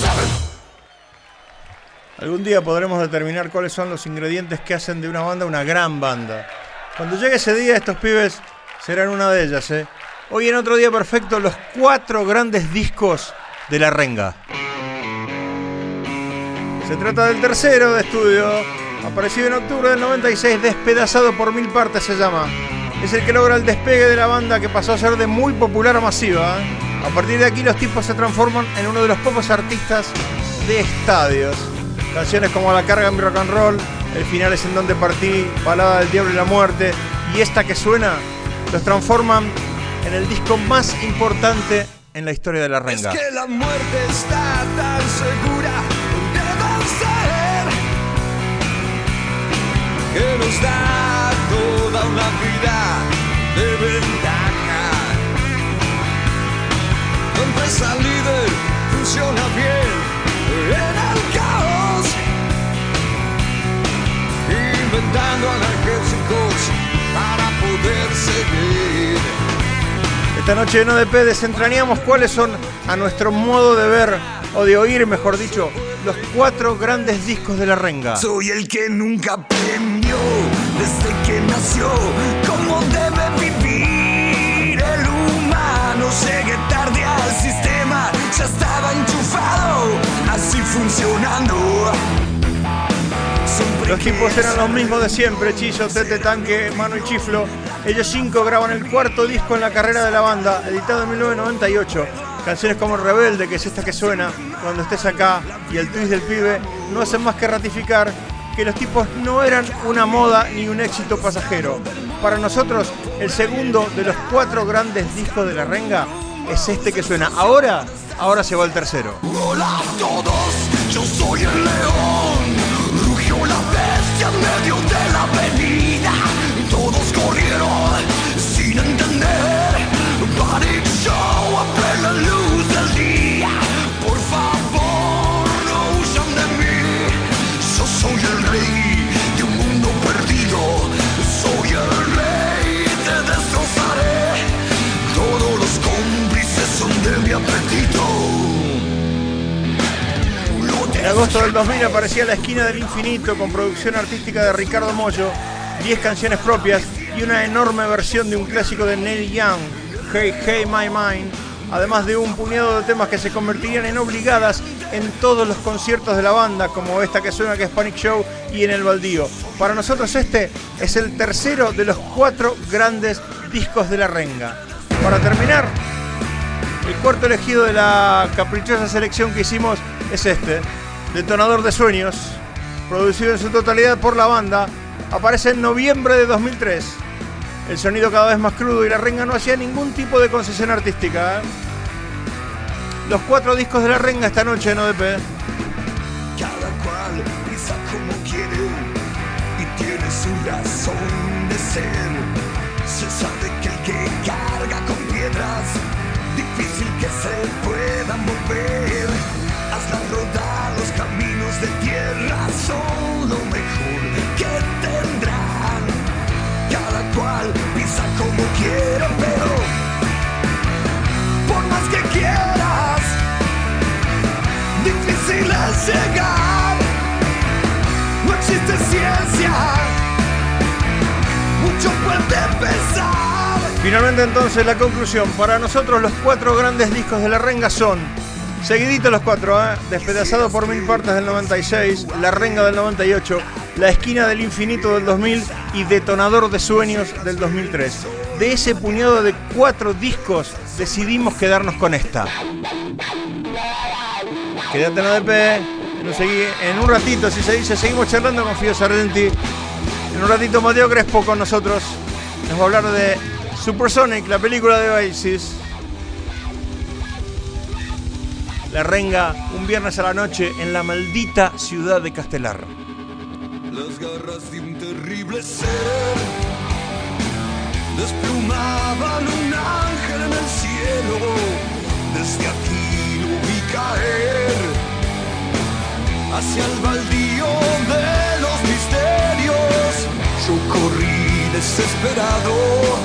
Algún día podremos determinar cuáles son los ingredientes que hacen de una banda una gran banda. Cuando llegue ese día, estos pibes serán una de ellas, ¿eh? Hoy en Otro Día Perfecto, los cuatro grandes discos de La Renga. Se trata del tercero de estudio, aparecido en octubre del noventa y seis, Despedazado por Mil Partes se llama. Es el que logra el despegue de la banda, que pasó a ser de muy popular a masiva. A partir de aquí los tipos se transforman en uno de los pocos artistas de estadios. Canciones como La Carga en mi rock and roll, El final es en donde partí, Balada del Diablo y la Muerte, y esta que suena, los transforman en el disco más importante en la historia de La Renga. Es que la muerte está tan segura de vencer, que nos da toda una vida de ventaja. Tu empresa líder funciona bien en el caos, inventando analgésicos para poder seguir. Esta noche en O D P desentrañamos cuáles son, a nuestro modo de ver, o de oír mejor dicho, los cuatro grandes discos de La Renga. Soy el que nunca aprendió desde que nació cómo debe vivir el humano. Llegué tarde al sistema, ya estaba enchufado, así funcionando. Los tipos eran los mismos de siempre: Chillo, Tete, Tanque, Mano y Chiflo. Ellos cinco graban el cuarto disco en la carrera de la banda, editado en mil novecientos noventa y ocho. Canciones como Rebelde, que es esta que suena, Cuando estés acá, y El twist del pibe, no hacen más que ratificar que los tipos no eran una moda ni un éxito pasajero. Para nosotros, el segundo de los cuatro grandes discos de La Renga es este que suena. Ahora, ahora se va el tercero. Hola a todos, yo soy el león. Rugió la bestia en medio de la avenida. Todos corrieron sin entender. Panic show a plena luz del día. Por favor, no huyan de mí. Yo soy el rey de un mundo perdido. Soy el rey, te destrozaré. Todos los cómplices son de mi apetito. En agosto del dos mil aparecía La Esquina del Infinito, con producción artística de Ricardo Mollo, diez canciones propias y una enorme versión de un clásico de Neil Young, Hey Hey My Mind, además de un puñado de temas que se convertirían en obligadas en todos los conciertos de la banda, como esta que suena, que es Panic Show, y En el Baldío. Para nosotros este es el tercero de los cuatro grandes discos de La Renga. Para terminar, el cuarto elegido de la caprichosa selección que hicimos es este, Detonador de Sueños, producido en su totalidad por la banda. Aparece en noviembre de dos mil tres. El sonido cada vez más crudo, y La Renga no hacía ningún tipo de concesión artística, ¿eh? Los cuatro discos de La Renga esta noche en O D P. Cada cual pisa como quiere y tiene su razón de ser. Se sabe que el que carga con piedras, difícil que se pueda mover. Hazla rodar, los caminos de tierra son lo mejor que tendrán. Cada cual pisa como quiere, pero por más que quieras, Finalmente entonces la conclusión. Para nosotros los cuatro grandes discos de La Renga son, seguiditos los cuatro, ¿eh? Despedazado por mil partes del noventa y seis, La Renga del noventa y ocho, La Esquina del Infinito del dos mil y Detonador de Sueños del dos mil tres. De ese puñado de cuatro discos decidimos quedarnos con esta. Quédate en O D P, en un ratito, si se dice, seguimos charlando con Fío Sargenti. En un ratito Mateo Crespo con nosotros. Nos va a hablar de Supersonic, la película de Oasis. La Renga, un viernes a la noche en la maldita ciudad de Castelar. Las garras de un terrible ser desplumaban un ángel en el cielo. Desde aquí lo vi caer hacia el baldío de los misterios. Yo corrí desesperado,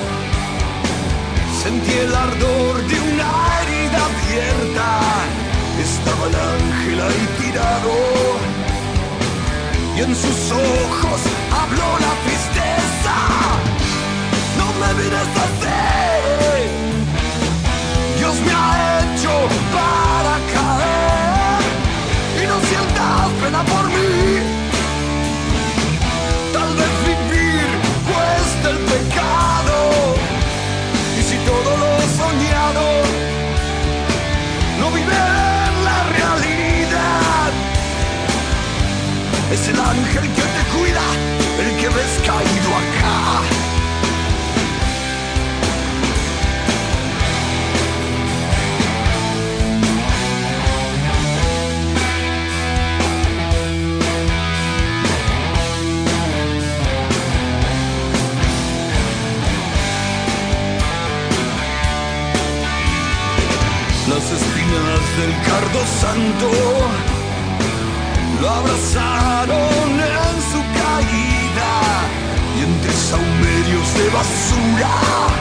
sentí el ardor de una herida abierta. Estaba el ángel ahí tirado y en sus ojos habló la tristeza. No me mires así, Dios me ha hecho para caer y no sientas pena por mí. Tal vez vivir cuesta el pecado y si todo lo soñado no vive en la realidad. Es el ángel que te cuida, el que ves caído acá. Las espinas del cardo santo lo abrazaron en su caída y entre saumerios de basura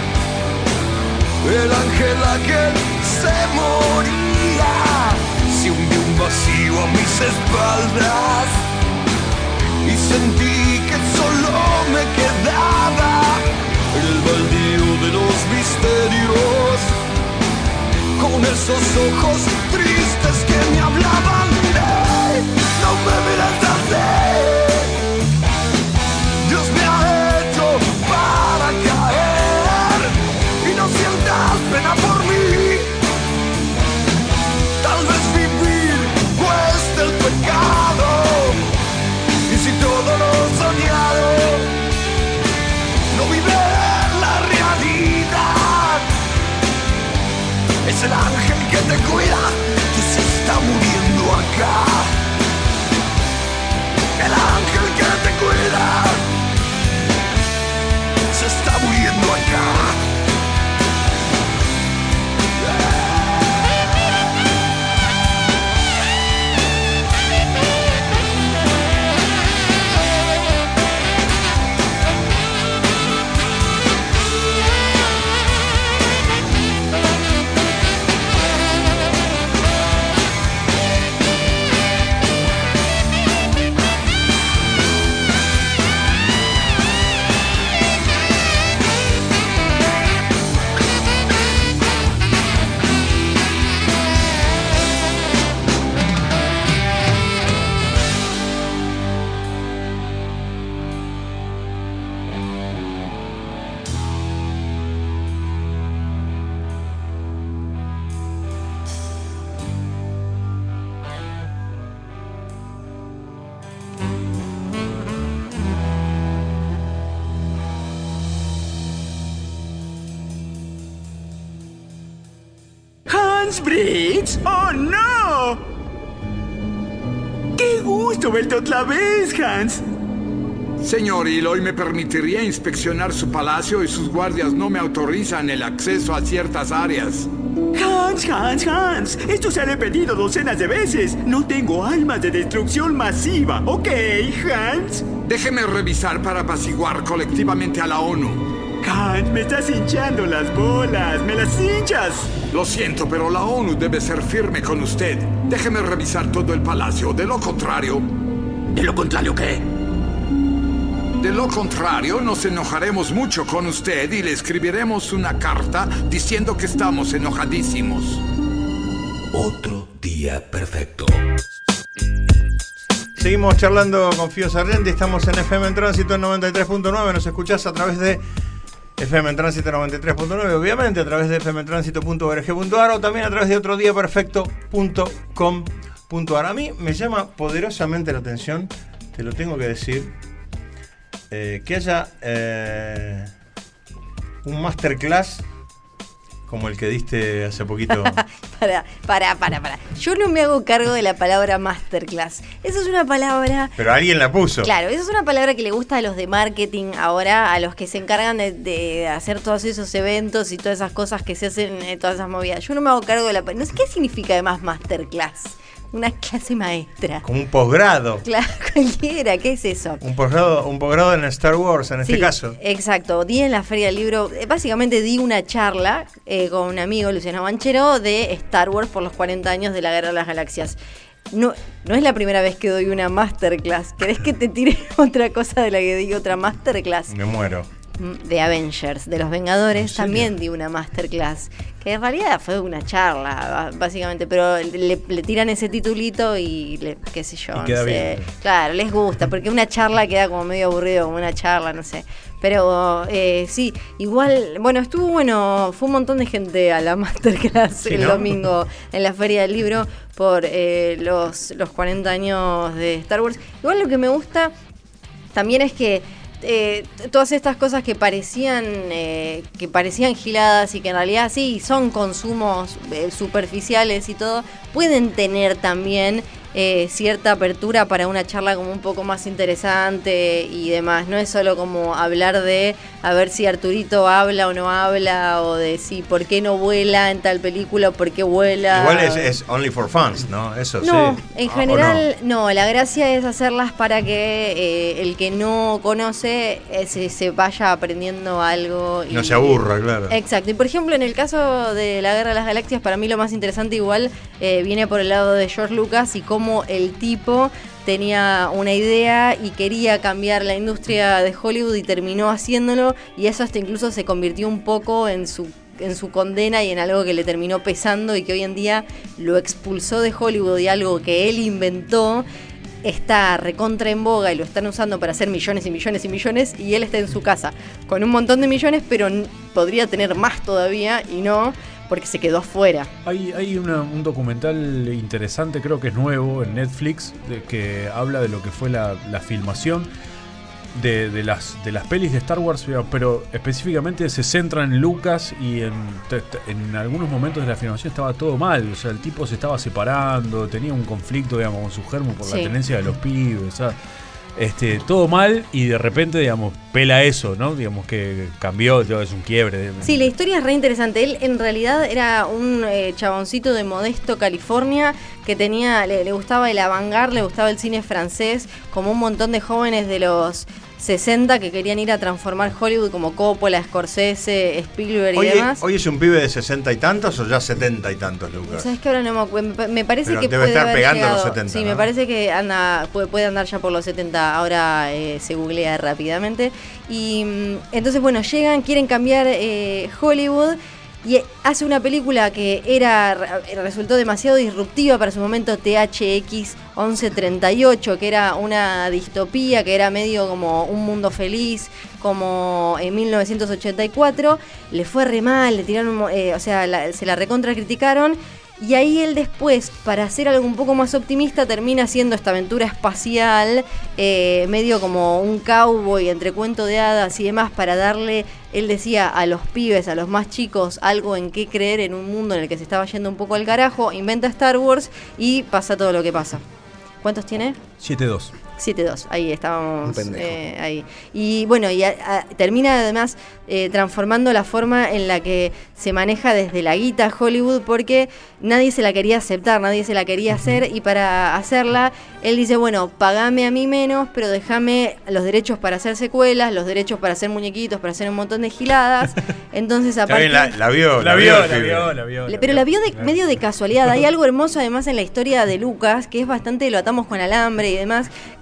el ángel aquel se moría. Se hundió un vacío a mis espaldas y sentí que solo me quedaba el baldío de los misterios, con esos ojos tristes que me hablaban. ¡Hey! No me mires así, Dios me ha hecho para caer y no sientas pena por mí. Tal vez vivir cuesta el pecado y si todo lo soñado no vive en la realidad. Es el ángel que te cuida, que se está muriendo acá. El ángel que te cuida, se está muriendo acá. Briggs? ¡Oh, no! ¡Qué gusto verte otra vez, Hans! Señor Eloy, ¿me permitiría inspeccionar su palacio y sus guardias no me autorizan el acceso a ciertas áreas? Hans, Hans, Hans, esto se ha repetido docenas de veces. No tengo armas de destrucción masiva, ¿ok, Hans? Déjeme revisar para apaciguar colectivamente a la ONU. Hans, me estás hinchando las bolas, me las hinchas. Lo siento, pero la ONU debe ser firme con usted. Déjeme revisar todo el palacio, de lo contrario... ¿De lo contrario qué? De lo contrario, nos enojaremos mucho con usted y le escribiremos una carta diciendo que estamos enojadísimos. Otro día perfecto. Seguimos charlando con Fío Sargenti, estamos en F M en Tránsito en noventa y tres punto nueve, nos escuchás a través de F M en Tránsito noventa y tres punto nueve, obviamente a través de f m en tránsito punto org punto a r o también a través de otro día perfecto punto com punto a r. A mí me llama poderosamente la atención, te lo tengo que decir, eh, que haya eh, un masterclass como el que diste hace poquito. Para, para, para, para. Yo no me hago cargo de la palabra masterclass. Esa es una palabra... Pero alguien la puso. Claro, esa es una palabra que le gusta a los de marketing ahora, a los que se encargan de, de hacer todos esos eventos y todas esas cosas que se hacen, eh, todas esas movidas. Yo no me hago cargo de la... No sé qué significa además masterclass. Una clase maestra. Como un posgrado. Claro, cualquiera. ¿Qué es eso? Un posgrado, un posgrado en Star Wars, en Sí, este caso. Exacto. Di en la Feria del Libro, eh, básicamente di una charla eh, con un amigo, Luciano Banchero, de Star Wars por los cuarenta años de la Guerra de las Galaxias. No, no es la primera vez que doy una masterclass. ¿Querés que te tire otra cosa de la que di otra masterclass? Me muero. De Avengers, de los Vengadores, también di una masterclass, que en realidad fue una charla, básicamente, pero le, le tiran ese titulito y le, qué sé yo, Y queda no sé. bien. Claro, les gusta, porque una charla queda como medio aburrido, como una charla, no sé. Pero eh, sí, igual, bueno, estuvo bueno, fue un montón de gente a la masterclass Sí, el ¿no? domingo en la Feria del Libro por eh, los, los cuarenta años de Star Wars. Igual lo que me gusta también es que Eh, todas estas cosas que parecían eh, que parecían giladas y que en realidad sí son consumos eh, superficiales y todo, pueden tener también eh, cierta apertura para una charla como un poco más interesante y demás. No es solo como hablar de a ver si Arturito habla o no habla, o de si por qué no vuela en tal película o por qué vuela. Igual es, es only for fans, ¿no? Eso No, sí. en Ah, general ¿o no? no? La gracia es hacerlas para que eh, el que no conoce eh, se, se vaya aprendiendo algo. No se aburra, claro. Exacto, y por ejemplo en el caso de la Guerra de las Galaxias, para mí lo más interesante igual eh, viene por el lado de George Lucas y cómo el tipo tenía una idea y quería cambiar la industria de Hollywood y terminó haciéndolo, y eso hasta incluso se convirtió un poco en su en su condena y en algo que le terminó pesando y que hoy en día lo expulsó de Hollywood, y algo que él inventó está recontra en boga y lo están usando para hacer millones y millones y millones, y él está en su casa con un montón de millones, pero n- podría tener más todavía y no, porque se quedó afuera. Hay, hay una- un documental interesante, creo que es nuevo, en Netflix, de, que habla de lo que fue la, la filmación de, de, las, de las pelis de Star Wars, pero específicamente se centra en Lucas, y en, te- te- en algunos momentos de la filmación estaba todo mal. O sea, el tipo se estaba separando, tenía un conflicto, digamos, con su germo por Sí. la tenencia de los pibes, o sea, este, todo mal, y de repente, digamos, pela eso, ¿no? Digamos que cambió, es un quiebre. Sí, la historia es re interesante. Él en realidad era un eh, chaboncito de Modesto, California, que tenía, le, le gustaba el avant-garde, le gustaba el cine francés, como un montón de jóvenes de los sesenta que querían ir a transformar Hollywood, como Coppola, Scorsese, Spielberg y Hoy, demás. ¿Hoy es un pibe de sesenta y tantos o ya setenta y tantos, Lucas? ¿Sabes qué? Ahora no me acuerdo. Me- Me parece Pero que debe puede estar haber pegando llegado. los setenta, Sí, ¿no? me parece que anda puede, puede andar ya por los setenta. Ahora eh, se googlea rápidamente. Y mm, entonces, bueno, llegan, quieren cambiar eh, Hollywood. Y hace una película que era resultó demasiado disruptiva para su momento, T H X once treinta y ocho, que era una distopía, que era medio como Un Mundo Feliz, como en mil novecientos ochenta y cuatro. Le fue re mal, le tiraron, eh, o sea, la- se la recontra criticaron. Y ahí él después, para hacer algo un poco más optimista, termina haciendo esta aventura espacial, eh, medio como un cowboy entre cuento de hadas y demás, para darle, él decía, a los pibes, a los más chicos, algo en qué creer en un mundo en el que se estaba yendo un poco al carajo. Inventa Star Wars y pasa todo lo que pasa. ¿Cuántos tiene? siete dos. siete dos, ahí estábamos. Un pendejo. eh, ahí. Y bueno, y a- a- termina además eh, transformando la forma en la que se maneja desde la guita Hollywood, porque nadie se la quería aceptar, nadie se la quería hacer, y para hacerla, él dice, bueno, pagame a mí menos, pero déjame los derechos para hacer secuelas, los derechos para hacer muñequitos, para hacer un montón de giladas. Entonces, Está aparte... bien, la, la vio, La vio, el la pibe. vio, la vio. Le- Pero la vio de, medio de casualidad. Hay algo hermoso además en la historia de Lucas, que es bastante, lo atamos con alambre y demás, que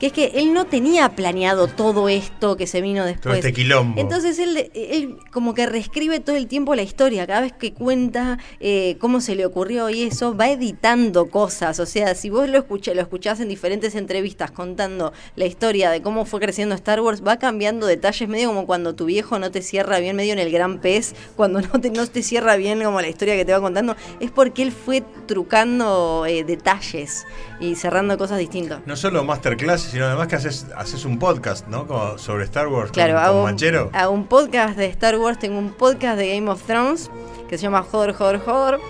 que es que él no tenía planeado todo esto que se vino después. Todo este quilombo. Entonces él, él como que reescribe todo el tiempo la historia, cada vez que cuenta eh, cómo se le ocurrió y eso, va editando cosas, o sea, si vos lo escuchás, lo escuchás en diferentes entrevistas contando la historia de cómo fue creciendo Star Wars, va cambiando detalles, medio como cuando tu viejo no te cierra bien, medio en El Gran Pez, cuando no te, no te cierra bien como la historia que te va contando, es porque él fue trucando eh, detalles y cerrando cosas distintas. No solo masterclass, sino además que haces, haces un podcast, ¿no? Como sobre Star Wars, claro, con, hago, con Manchero. Hago un podcast de Star Wars, tengo un podcast de Game of Thrones que se llama Joder, Joder, Joder,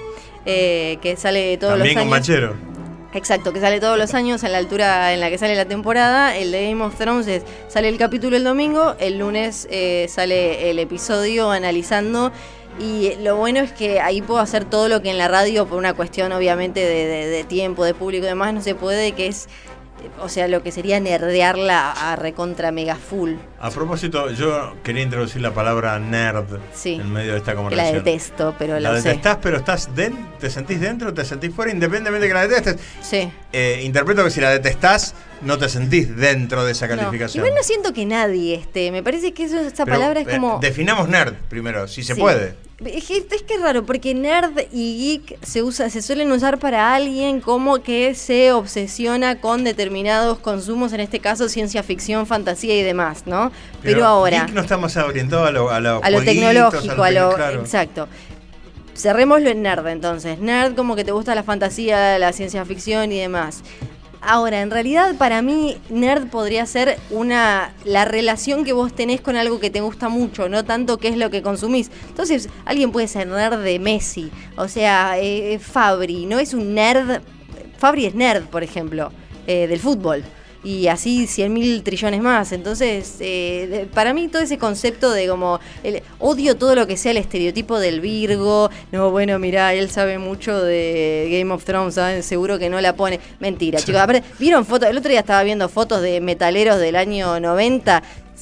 eh, que sale todos También los años. También con Manchero. Exacto, que sale todos los años en la altura en la que sale la temporada. El de Game of Thrones es, sale el capítulo el domingo, el lunes eh, sale el episodio analizando. Y lo bueno es que ahí puedo hacer todo lo que en la radio, por una cuestión obviamente de, de, de tiempo, de público y demás, no se puede, que es, o sea, lo que sería nerdearla a recontra mega full. A propósito, yo quería introducir la palabra nerd sí, en medio de esta que conversación. la detesto, pero la, la sé. detestás, pero estás den, ¿te sentís dentro? ¿Te sentís fuera? Independientemente de que la detestes. Sí. Eh, interpreto que si la detestás, no te sentís dentro de esa No. calificación. Igual no siento que nadie esté. Me parece que eso, esa Pero, palabra es eh, como. Definamos nerd primero, si se Sí. puede. Es que, es que es raro, porque nerd y geek se usa, se suelen usar para alguien como que se obsesiona con determinados consumos, en este caso ciencia ficción, fantasía y demás, ¿no? Pero, Pero ahora. Geek no está más orientado a lo, a lo, a lo tecnológico, a lo. Claro. Exacto. Cerrémoslo en nerd entonces. Nerd como que te gusta la fantasía, la ciencia ficción y demás. Ahora, en realidad para mí nerd podría ser una la relación que vos tenés con algo que te gusta mucho, no tanto qué es lo que consumís. Entonces, alguien puede ser nerd de Messi, o sea, eh, Fabri, no es un nerd. Fabri es nerd, por ejemplo, eh, del fútbol. Y así cien mil trillones más. Entonces, eh, de, para mí todo ese concepto de como el, odio todo lo que sea el estereotipo del Virgo. No, bueno, mirá, él sabe mucho de Game of Thrones, ¿saben? Seguro que no la pone. Mentira, chicos. Aparte, ¿vieron fotos? El otro día estaba viendo fotos de metaleros del año noventa.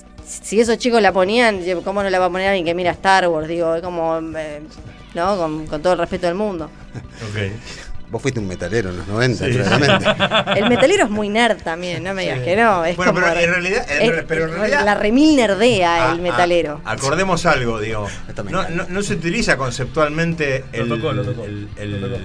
Si esos chicos la ponían, ¿cómo no la va a poner alguien que mira Star Wars? Digo, es como, eh, ¿no? Con, con todo el respeto del mundo. Ok. Vos fuiste un metalero en los noventa, sí, claramente. El metalero es muy nerd también, no me digas sí. que no. Es bueno, como pero en realidad, en, es, pero en realidad la remil nerdea a, el metalero. A, acordemos algo, digo. No, no, no se utiliza conceptualmente el, lo tocó, lo tocó, el, el, lo tocó.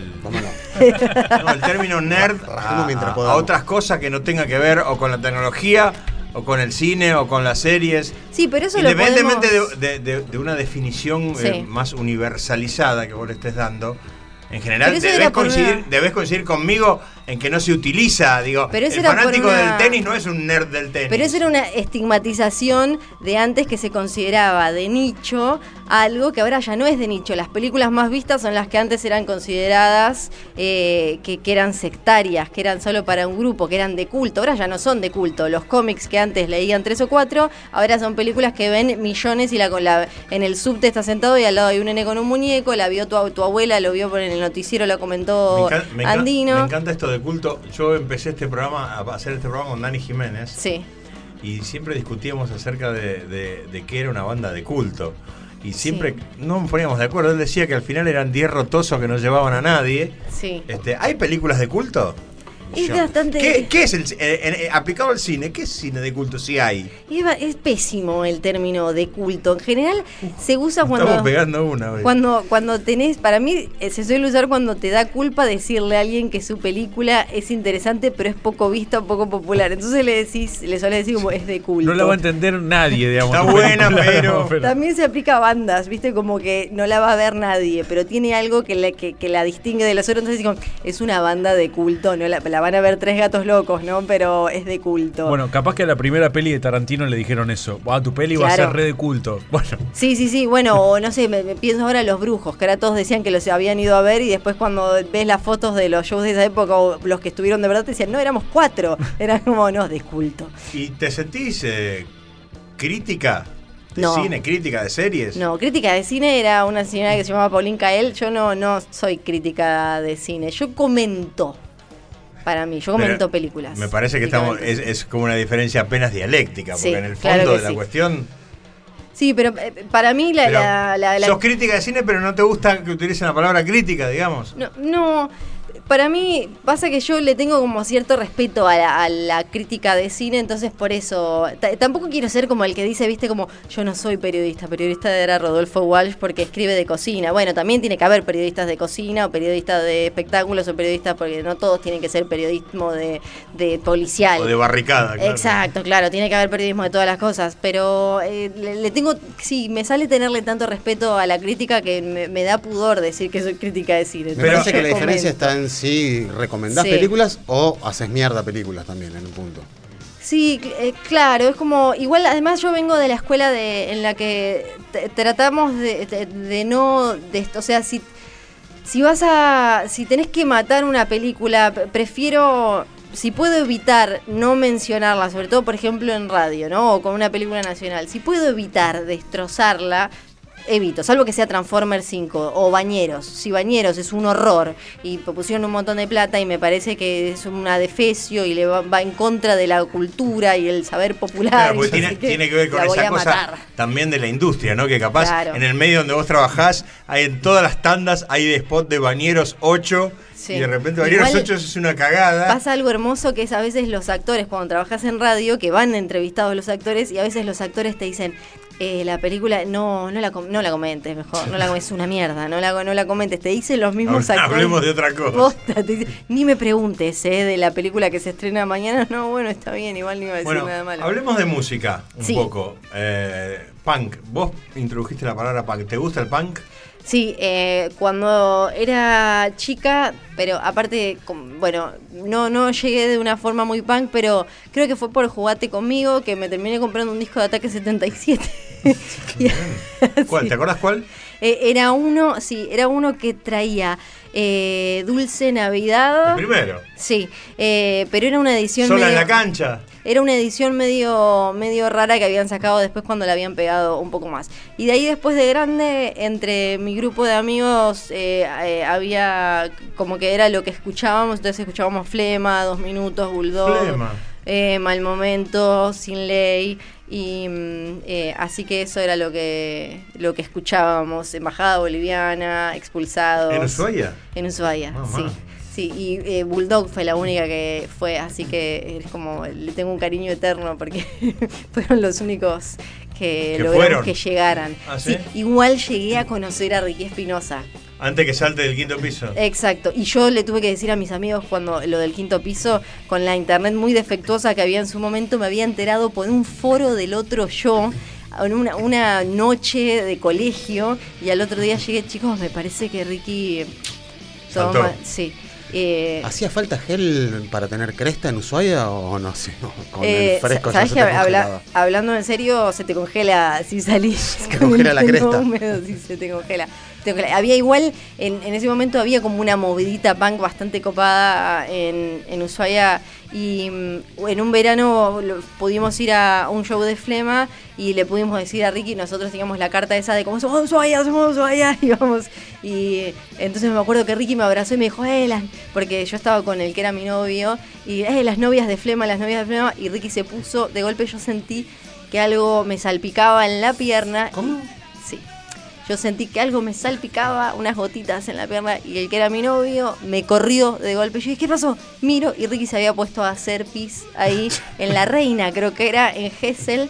el, no, el término nerd a, a, a otras cosas que no tenga que ver o con la tecnología o con el cine o con las series. Sí, pero eso independientemente lo podemos... de, de, de, de una definición sí. eh, más universalizada que vos le estés dando. En general debes coincidir, una... debes coincidir conmigo en que no se utiliza, digo, pero el fanático una... del tenis no es un nerd del tenis. Pero eso era una estigmatización de antes que se consideraba de nicho algo que ahora ya no es de nicho. Las películas más vistas son las que antes eran consideradas eh, que, que eran sectarias, que eran solo para un grupo, que eran de culto. Ahora ya no son de culto. Los cómics que antes leían tres o cuatro, ahora son películas que ven millones y la, la en el subte está sentado y al lado hay un nene con un muñeco, la vio tu, tu abuela, lo vio en el noticiero, lo comentó me encanta, me Andino. Encanta, me encanta esto de culto. Yo empecé este programa a hacer este programa con Dani Jiménez. Sí. Y siempre discutíamos acerca de, de, de qué era una banda de culto. Y siempre sí. no nos poníamos de acuerdo. Él decía que al final eran diez rotosos que no llevaban a nadie. Sí. Este, ¿hay películas de culto? Es bastante... ¿Qué, qué es el eh, eh, aplicado al cine? ¿Qué es cine de culto si hay? Es, es pésimo el término de culto. En general se usa cuando estamos pegando una hoy. cuando cuando tenés, para mí se suele usar cuando te da culpa decirle a alguien que su película es interesante pero es poco vista o poco popular. Entonces le decís, le suele decir como es de culto. No la va a entender nadie, digamos. Está buena, pero... pero también se aplica a bandas, viste, como que no la va a ver nadie, pero tiene algo que la, que, que la distingue de las otras. Entonces como, es una banda de culto, no la, la van a ver tres gatos locos, ¿no? Pero es de culto. Bueno, capaz que a la primera peli de Tarantino le dijeron eso. Ah, tu peli claro. va a ser re de culto. Bueno. Sí, sí, sí. Bueno, o no sé, me, me pienso ahora Los Brujos, que ahora todos decían que los habían ido a ver y después cuando ves las fotos de los shows de esa época o los que estuvieron de verdad te decían, no, éramos cuatro. Eran como, no, de culto. ¿Y te sentís eh, crítica? ¿De no. cine, crítica de series? No, crítica de cine era una señora que se llamaba Pauline Kael. Yo no, no soy crítica de cine. Yo comento. Para mí, yo comento Pero películas. Me parece que estamos es, es como una diferencia apenas dialéctica, porque sí, en el fondo claro de la sí. cuestión... Sí, pero eh, para mí la, la, la, la... Sos crítica de cine, pero no te gusta que utilicen la palabra crítica, digamos. No, no, para mí pasa que yo le tengo como cierto respeto a la, a la crítica de cine, entonces por eso t- tampoco quiero ser como el que dice, viste, como yo no soy periodista, periodista era Rodolfo Walsh porque escribe de cocina. Bueno, también tiene que haber periodistas de cocina o periodistas de espectáculos o periodistas, porque no todos tienen que ser periodismo de, de policial. O de barricada, claro. Exacto, claro, tiene que haber periodismo de todas las cosas, pero eh, le, le tengo, sí, me sale tenerle tanto respeto a la crítica que me, me da pudor decir que soy crítica de cine. Me parece que la diferencia está en si recomendás Sí. películas o haces mierda películas también en un punto. Sí, cl- eh, claro, es como, igual además yo vengo de la escuela de en la que t- tratamos de, de, de no, de, o sea, si, si vas a, si tenés que matar una película, p- prefiero, si puedo evitar no mencionarla, sobre todo por ejemplo en radio, ¿no? O con una película nacional, si puedo evitar destrozarla, evito, salvo que sea Transformers cinco o Bañeros. Si Bañeros es un horror y pusieron un montón de plata y me parece que es una defecio y le va, va en contra de la cultura y el saber popular. Claro, y porque no tiene, sé qué, tiene que ver con la voy esa a cosa matar. también de la industria, ¿no? Que capaz Claro. en el medio donde vos trabajás, hay en todas las tandas hay de spot de Bañeros ocho Sí. y de repente Bañeros Igual ocho es una cagada. Pasa algo hermoso que es a veces los actores, cuando trabajas en radio, que van entrevistados los actores y a veces los actores te dicen, eh, la película, no no la, com- no la comentes, mejor, no la com- es una mierda, no la, no la comentes, te dicen los mismos Hable- actores. Hablemos de otra cosa. Posta, te dicen, ni me preguntes, eh, de la película que se estrena mañana, no, bueno, está bien, igual ni iba a decir Bueno, nada malo. hablemos de música un Sí. poco. Eh, punk, vos introdujiste la palabra punk. ¿Te gusta el punk? Sí, eh, cuando era chica, pero aparte, com- bueno, no, no llegué de una forma muy punk, pero creo que fue por Jugate Conmigo que me terminé comprando un disco de Ataque setenta y siete. ¿Cuál? ¿Te acordás cuál? Eh, era uno, sí, era uno que traía eh, Dulce Navidad. El primero. Sí, eh, pero era una edición Sola en medio- la cancha. Era una edición medio medio rara que habían sacado después cuando la habían pegado un poco más. Y de ahí después de grande, entre mi grupo de amigos, eh, eh, había como que era lo que escuchábamos. Entonces escuchábamos Flema, Dos Minutos, Bulldog, Flema. eh, Mal Momento, Sin Ley. Y mm, eh, así que eso era lo que lo que escuchábamos. Embajada Boliviana, Expulsados. ¿En Ushuaia? En Ushuaia, Ah, sí. man. Sí, y eh, Bulldog fue la única que fue, así que es como, le tengo un cariño eterno porque fueron los únicos que, ¿Que logramos fueron? que llegaran. ¿Ah, sí? Igual llegué a conocer a Ricky Espinosa. Antes que salte del quinto piso. Exacto, y yo le tuve que decir a mis amigos cuando lo del quinto piso, con la internet muy defectuosa que había en su momento, me había enterado por un foro del otro yo, en una, una noche de colegio, y al otro día llegué, chicos, me parece que Ricky... Saltó. toma- sí. Eh, ¿Hacía falta gel para tener cresta en Ushuaia o no? Sí, no, con eh, el fresco ya ¿sabés se que te habla- congelaba. hablando en serio, se te congela si salís te con congela el la pelo cresta. húmedo, sí, se te congela. Te congela. Había igual, en, en ese momento había como una movidita punk bastante copada en, en Ushuaia, y mm, en un verano lo- pudimos ir a un show de Flema y le pudimos decir a Ricky, nosotros teníamos la carta esa de como somos Ushuaia, somos Ushuaia, y vamos, y entonces me acuerdo que Ricky me abrazó y me dijo, eh, las, porque yo estaba con el que era mi novio, y eh, las novias de Flema, las novias de Flema, y Ricky se puso, de golpe yo sentí que algo me salpicaba en la pierna. ¿Cómo? Sí. Yo sentí que algo me salpicaba, unas gotitas en la pierna, y el que era mi novio me corrió de golpe. Yo dije, ¿qué pasó? Miro, y Ricky se había puesto a hacer pis ahí en La Reina, creo que era en Gesell.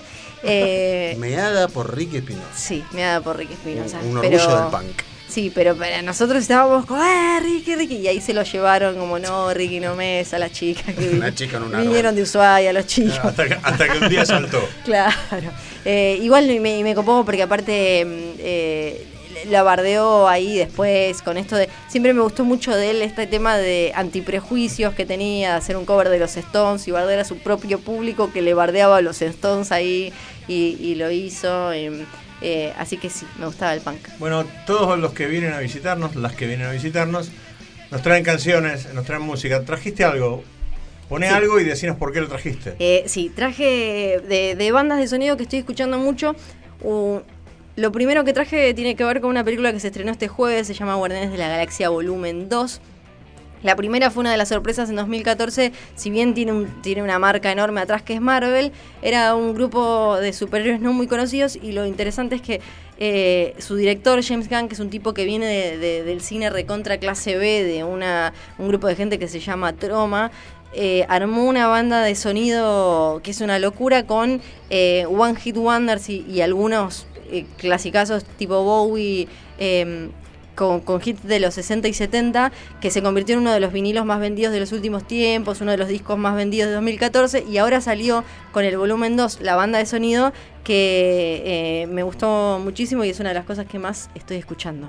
Eh, Meada por Ricky Espinosa. sí, me da por Ricky Espinosa. Un orgullo pero- del punk. Sí, pero para nosotros estábamos como, ¡eh, Ricky, Ricky! Y ahí se lo llevaron como, no, Ricky no mes, a las chicas que Una chica en un árbol. vinieron de Ushuaia, los chicos. Hasta que, hasta que un día saltó. Claro. Eh, igual y me, y me copó porque aparte mm, eh, la bardeó ahí después con esto de... Siempre me gustó mucho de él este tema de antiprejuicios que tenía, de hacer un cover de los Stones y bardear a su propio público que le bardeaba a los Stones ahí, y, y lo hizo. eh, eh, así que sí, me gustaba el punk. Bueno, todos los que vienen a visitarnos, las que vienen a visitarnos, nos traen canciones, nos traen música. ¿Trajiste algo? Poné Sí. algo y decinos por qué lo trajiste. Eh, sí, traje de, de bandas de sonido que estoy escuchando mucho. Uh, lo primero que traje tiene que ver con una película que se estrenó este jueves, se llama Guardianes de la Galaxia Volumen dos. La primera fue una de las sorpresas en dos mil catorce, si bien tiene, un, tiene una marca enorme atrás que es Marvel, era un grupo de superhéroes no muy conocidos y lo interesante es que eh, su director, James Gunn, que es un tipo que viene de, de, del cine recontra clase B, de una, un grupo de gente que se llama Troma, eh, armó una banda de sonido que es una locura con eh, One Hit Wonders y, y algunos eh, clasicazos tipo Bowie, eh, Con, con hits de los sesenta y setenta, que se convirtió en uno de los vinilos más vendidos de los últimos tiempos, uno de los discos más vendidos de dos mil catorce, y ahora salió con el volumen dos, la banda de sonido, que eh, me gustó muchísimo y es una de las cosas que más estoy escuchando.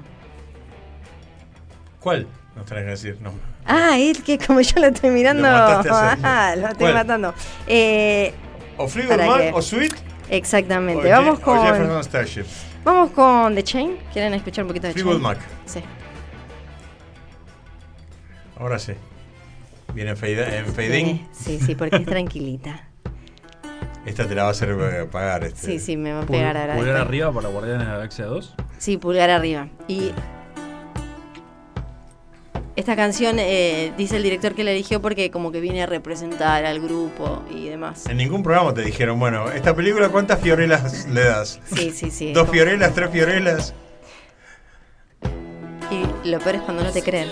¿Cuál? No tenés que decir, no. Ah, es que como yo lo estoy mirando, Lo mataste hace- ah, lo estoy ¿Cuál? matando. Eh, O Fleetwood para Mac que- o Sweet. Exactamente. O Vamos Je- con... o Jefferson Starship. Vamos con The Chain. ¿Quieren escuchar un poquito de Fleetwood Chain? Mac. Sí. Ahora sí. Viene en fade, en fade in. Sí, sí, porque es tranquilita. Esta te la va a hacer eh, pagar. Este. Sí, sí, me va a pegar ahora. ¿Pulgar después. arriba para Guardianes de la Galaxia dos? Sí, pulgar arriba. Y esta canción eh, dice el director que la eligió porque como que viene a representar al grupo y demás. En ningún programa te dijeron, bueno, esta película, ¿cuántas fiorelas le das? Sí, sí, sí. ¿Dos Como- fiorelas, tres fiorelas? Y lo peor es cuando no te creen.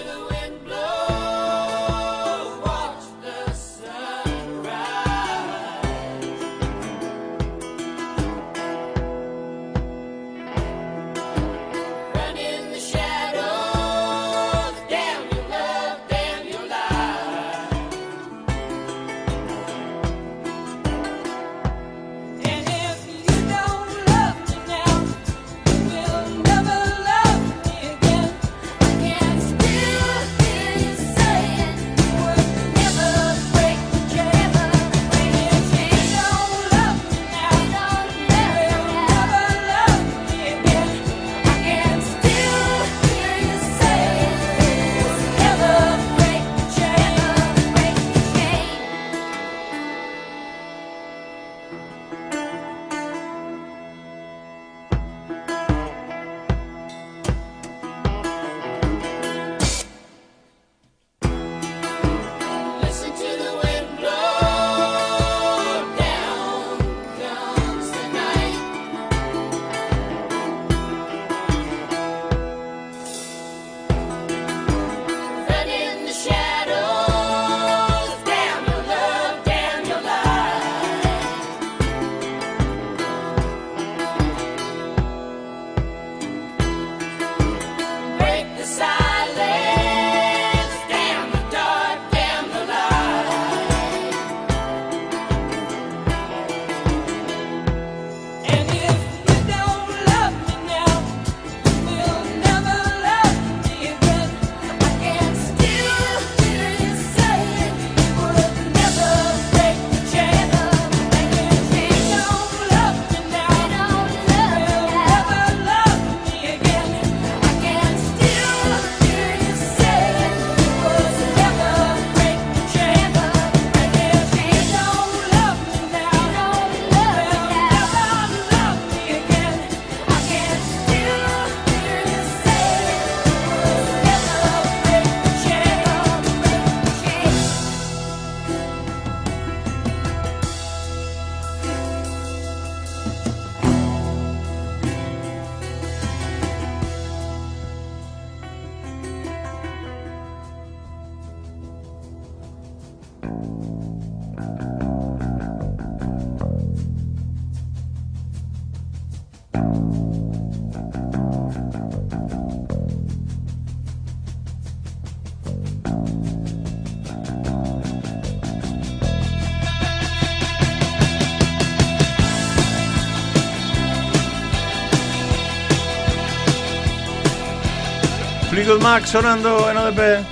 Fleetwood Mac sonando en O D P.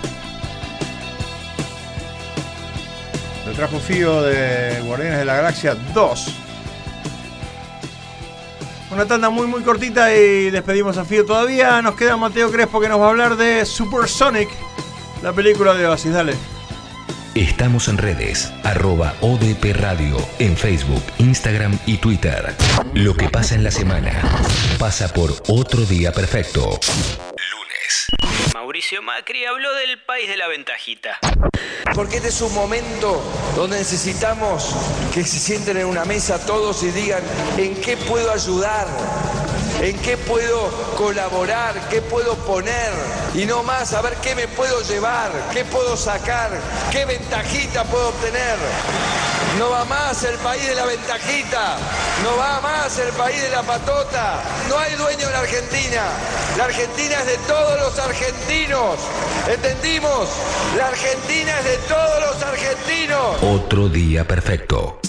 Lo trajo Fío de Guardianes de la Galaxia dos. Una tanda muy muy cortita y despedimos a Fío. Todavía nos queda Mateo Crespo que nos va a hablar de Supersonic, la película de Oasis. Dale. Estamos en redes, arroba O D P Radio, en Facebook, Instagram y Twitter. Lo que pasa en la semana pasa por Otro Día Perfecto. Lunes. Mauricio Macri habló del país de la ventajita. Porque este es un momento donde necesitamos que se sienten en una mesa todos y digan en qué puedo ayudar, en qué puedo colaborar, qué puedo poner, y no más a ver qué me puedo llevar, qué puedo sacar, qué ventajita puedo obtener. No va más el país de la ventajita, no va más el país de la patota, no hay dueño en la Argentina. La Argentina es de todos los argentinos, ¿entendimos? La Argentina es de todos los argentinos. Otro día perfecto.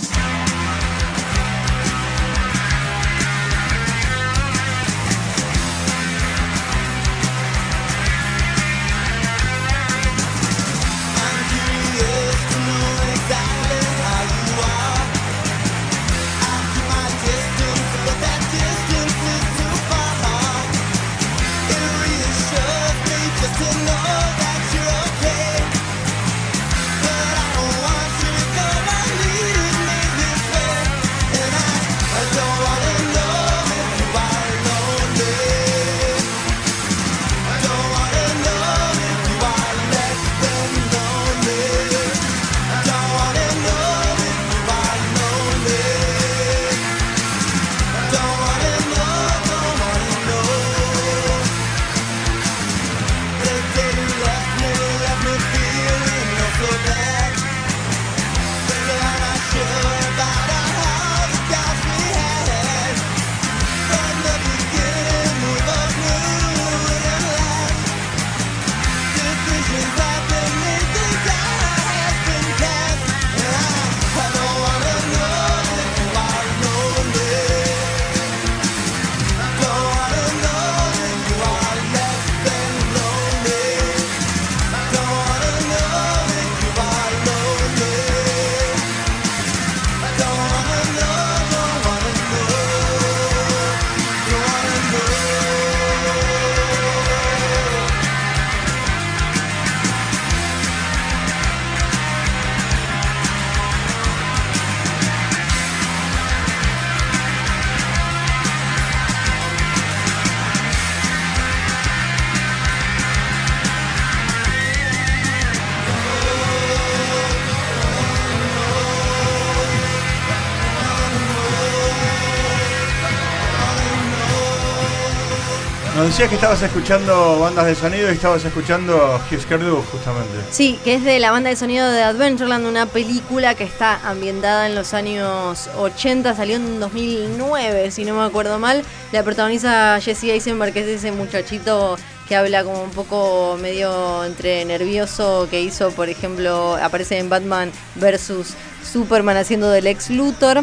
Nos decías que estabas escuchando bandas de sonido y estabas escuchando Husker Du, justamente. Sí, que es de la banda de sonido de Adventureland, una película que está ambientada en los años ochenta, salió en dos mil nueve, si no me acuerdo mal. La protagoniza Jesse Eisenberg, que es ese muchachito que habla como un poco medio entre nervioso, que hizo, por ejemplo, aparece en Batman versus Superman haciendo del Lex Luthor.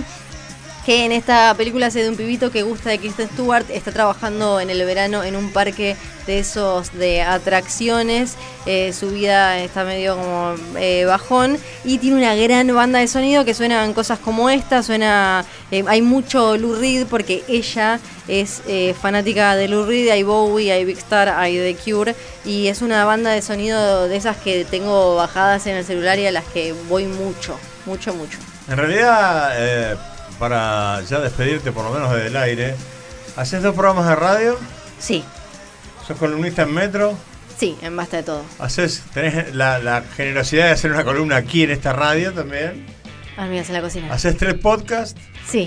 Que en esta película hace de un pibito que gusta de Kristen Stewart, está trabajando en el verano en un parque de esos de atracciones, eh, su vida está medio como eh, bajón, y tiene una gran banda de sonido que suenan cosas como esta, suena, eh, hay mucho Lou Reed porque ella es eh, fanática de Lou Reed, hay Bowie, hay Big Star, hay The Cure, y es una banda de sonido de esas que tengo bajadas en el celular y a las que voy mucho, mucho, mucho. En realidad, eh, para ya despedirte por lo menos desde el aire, ¿haces dos programas de radio? Sí. ¿Sos columnista en Metro? Sí, en Basta de Todo. ¿Haces, ¿Tenés la, la generosidad de hacer una columna aquí en esta radio también? Amigas en la cocina. ¿Haces tres podcasts? Sí.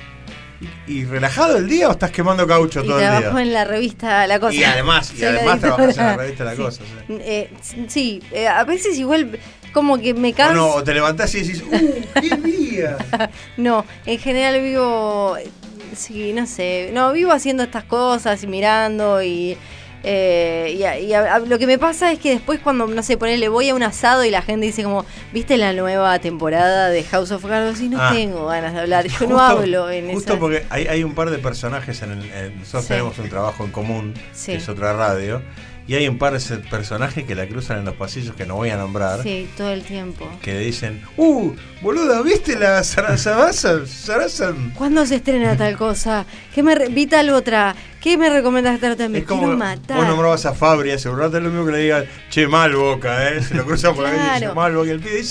¿Y relajado el día o estás quemando caucho y todo el día? trabajo en la revista La Cosa. Y además, y además trabajas en la revista La Cosa. Sí, eh, sí eh, a veces igual como que me canso. O no, o te levantás y decís, ¡uh, qué día! No, en general vivo, sí, no sé, no, vivo haciendo estas cosas y mirando y... Eh, y, a, y a, a, lo que me pasa es que después cuando, no sé, ponele, voy a un asado y la gente dice como, ¿viste la nueva temporada de House of Cards? Y no ah, tengo ganas de hablar, yo justo, no hablo en Justo esa... porque hay, hay un par de personajes en el... En, nosotros sí. tenemos un trabajo en común, sí. que es otra radio, y hay un par de personajes que la cruzan en los pasillos que no voy a nombrar. Sí, todo el tiempo. Que dicen, ¡uh, boluda, ¿viste la Sarasa? ¿Cuándo se estrena tal cosa? ¿Qué me re... vi tal otra? ¿Qué me recomendás tal otra? Me es como quiero matar. Vos nombrabas a Fabri hace un rato, es lo mismo que le digan, che, mal Boca, ¿eh? Se lo cruzan por claro. ahí y dice, mal Boca. Y el pibe dice, ¿qué me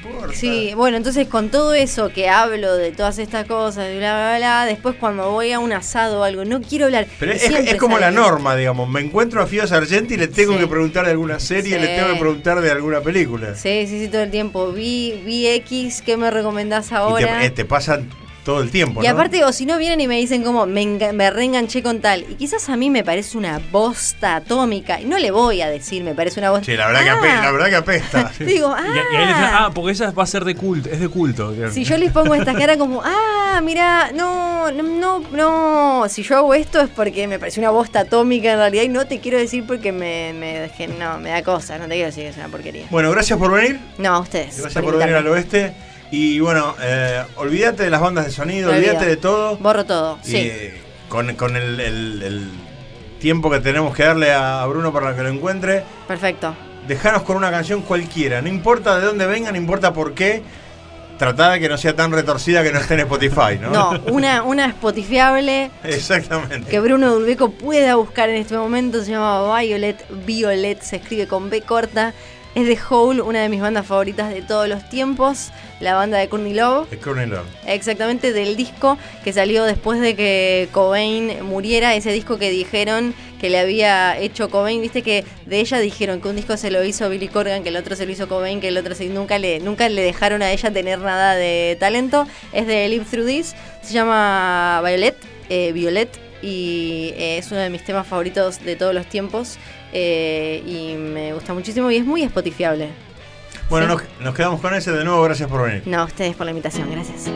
importa. Sí, bueno, entonces con todo eso que hablo de todas estas cosas, bla, bla, bla, después cuando voy a un asado o algo, no quiero hablar. Pero es, es como la norma, digamos. Me encuentro a Fío Sargenti y le tengo sí. que preguntar de alguna serie, sí. le tengo que preguntar de alguna película. Sí, sí, sí, todo el tiempo. Vi, vi X, ¿qué me recomendás ahora? Y te, te pasan todo el tiempo, y ¿no? aparte, o si no vienen y me dicen como, me, me reenganché con tal. Y quizás a mí me parece una bosta atómica. Y no le voy a decir, me parece una bosta. Sí, la verdad, ah. que, apesta, la verdad que apesta. Digo, ah. Y, y ahí les, ah, porque esa va a ser de culto, es de culto. Si yo les pongo esta cara como, ah, mira, no, no, no, no. Si yo hago esto es porque me parece una bosta atómica en realidad. Y no te quiero decir porque me, me, no, me da cosa. No te quiero decir que es una porquería. Bueno, gracias por venir. No, a ustedes. Gracias por, por venir al oeste. Y bueno, eh, olvídate de las bandas de sonido, me olvídate olvido. de todo. Borro todo, y, sí. Eh, con con el, el, el tiempo que tenemos que darle a Bruno para que lo encuentre. Perfecto. Dejanos con una canción cualquiera, no importa de dónde venga, no importa por qué. Tratá de que no sea tan retorcida que no esté en Spotify, ¿no? No, una, una Spotifyable. Exactamente. Que Bruno Dulbeco pueda buscar en este momento. Se llama Violet. Violet se escribe con B corta. Es The Hole, una de mis bandas favoritas de todos los tiempos. La banda de Courtney Love. De Courtney Love. Exactamente, del disco que salió después de que Cobain muriera. Ese disco que dijeron que le había hecho Cobain. Viste que de ella dijeron que un disco se lo hizo Billy Corgan, que el otro se lo hizo Cobain, que el otro se... Nunca le, nunca le dejaron a ella tener nada de talento. Es de Live Through This. Se llama Violet. Eh, Violet. Y eh, es uno de mis temas favoritos de todos los tiempos. Eh, y me gusta muchísimo y es muy spotifiable. Bueno, ¿sí? nos, nos quedamos con ese de nuevo. Gracias por venir. No, a ustedes por la invitación. Gracias.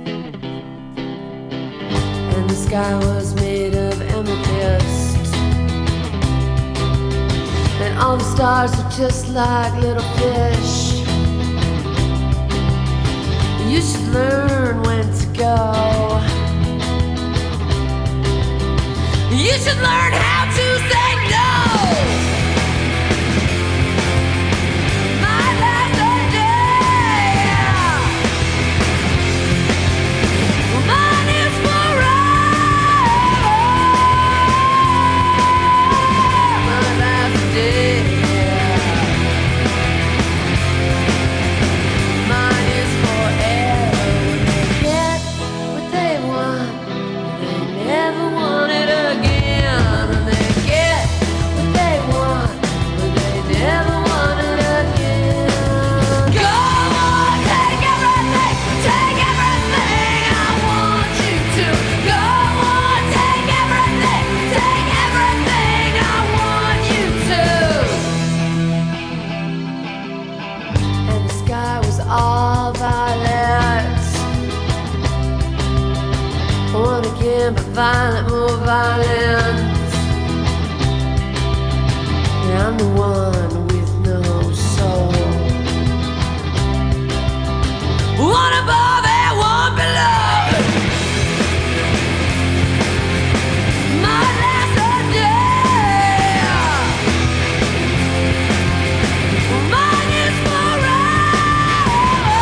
And the sky was made of amethyst, and all the stars were just like little fish. You should learn when to go. You should learn how to say no. My last day, mine is forever. My last day, mine is forever. When they get what they want, they never want it again. But violent, more violence. Yeah, I'm the one with no soul. One above and one below. My last day, mine is forever.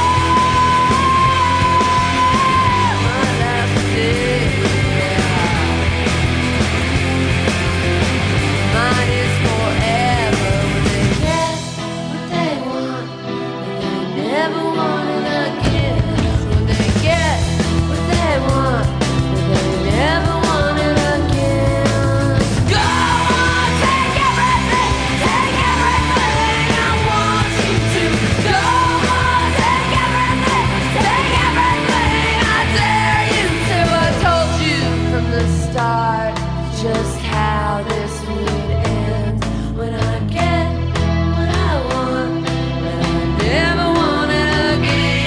My last day. Mine is forever. When they get what they want, and they never want it again. When they get what they want, and they never want it again. Go on, take everything, take everything. I want you to. Go on, take everything, take everything. I dare you to. I told you from the start just how this would end. When I get what I want, and I never want it again.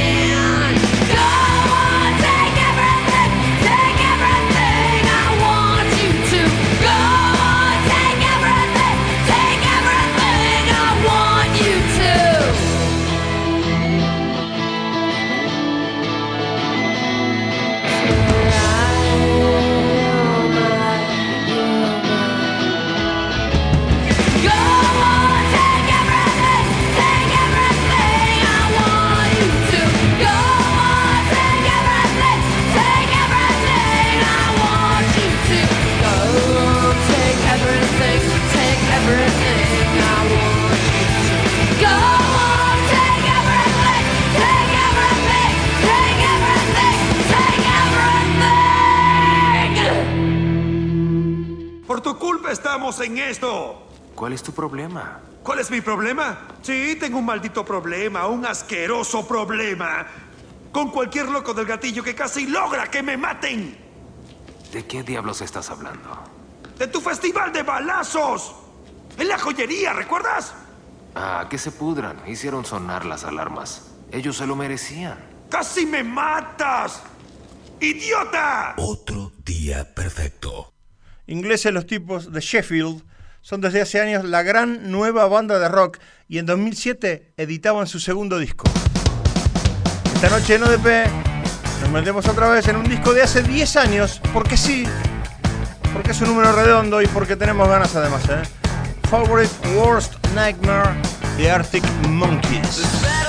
estamos en esto. ¿Cuál es tu problema? ¿Cuál es mi problema? Sí, tengo un maldito problema, un asqueroso problema. Con cualquier loco del gatillo que casi logra que me maten. ¿De qué diablos estás hablando? ¡De tu festival de balazos! ¡En la joyería, ¿recuerdas? Ah, que se pudran. Hicieron sonar las alarmas. Ellos se lo merecían. ¡Casi me matas! ¡Idiota! Otro día perfecto. Ingleses los tipos de Sheffield son desde hace años la gran nueva banda de rock y en dos mil siete editaban su segundo disco. Esta noche en O D P nos metemos otra vez en un disco de hace diez años, porque sí, porque es un número redondo y porque tenemos ganas además, ¿eh? Favorite Worst Nightmare de Arctic Monkeys.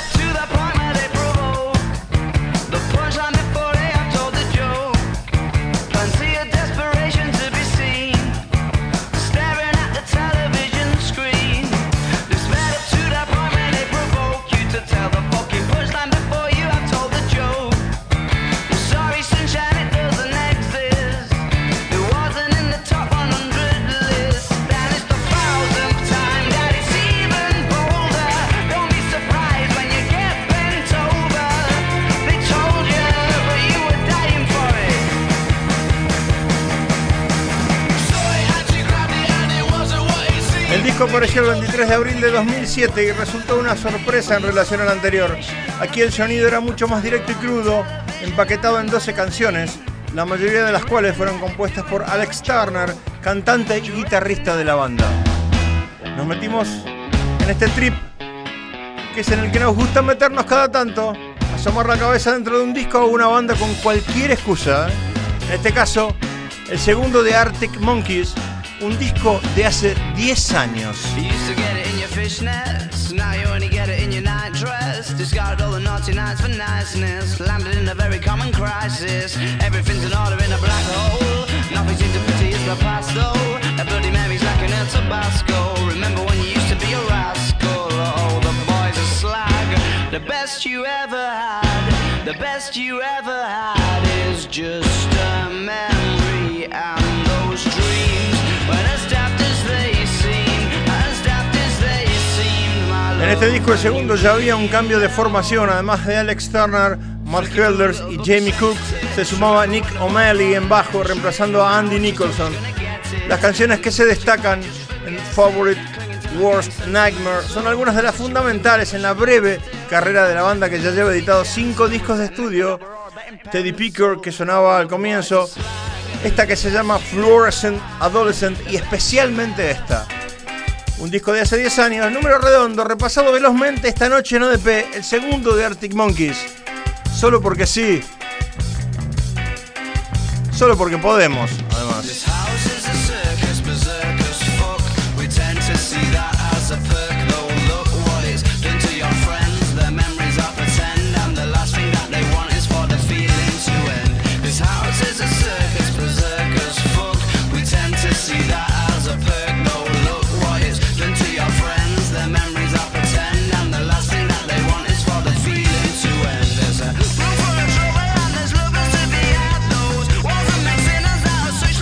El disco apareció el veintitrés de abril de dos mil siete y resultó una sorpresa en relación al anterior. Aquí el sonido era mucho más directo y crudo, empaquetado en doce canciones, la mayoría de las cuales fueron compuestas por Alex Turner, cantante y guitarrista de la banda. Nos metimos en este trip, que es en el que nos gusta meternos cada tanto, asomar la cabeza dentro de un disco o una banda con cualquier excusa. En este caso, el segundo de Arctic Monkeys, un disco de hace diez años. Fishnets, now you only get it in your night dress. Discarded all the naughty nights for niceness. Landed in a very common crisis. Everything's in order in a black hole. Nothing seems to pity is the past though. A bloody memory's like an El Tabasco. Remember when you used to be a rascal? Oh, the boys are slag. The best you ever had, the best you ever had is just a memory. And those dreams, when as daft as they seem, as daft as they seem, my love. En este disco, el segundo, ya había un cambio de formación. Además de Alex Turner, Matt Helders y Jamie Cook, se sumaba Nick O'Malley en bajo, reemplazando a Andy Nicholson. Las canciones que se destacan en Favorite Worst Nightmare son algunas de las fundamentales en la breve carrera de la banda, que ya lleva editado cinco discos de estudio. Teddy Picker, que sonaba al comienzo, esta que se llama Fluorescent Adolescent, y especialmente esta, un disco de hace diez años, número redondo, repasado velozmente esta noche en O D P, el segundo de Arctic Monkeys, solo porque sí, solo porque podemos, además. Room full of trouble and there's lovers to be had. Those walls are mixing us out. So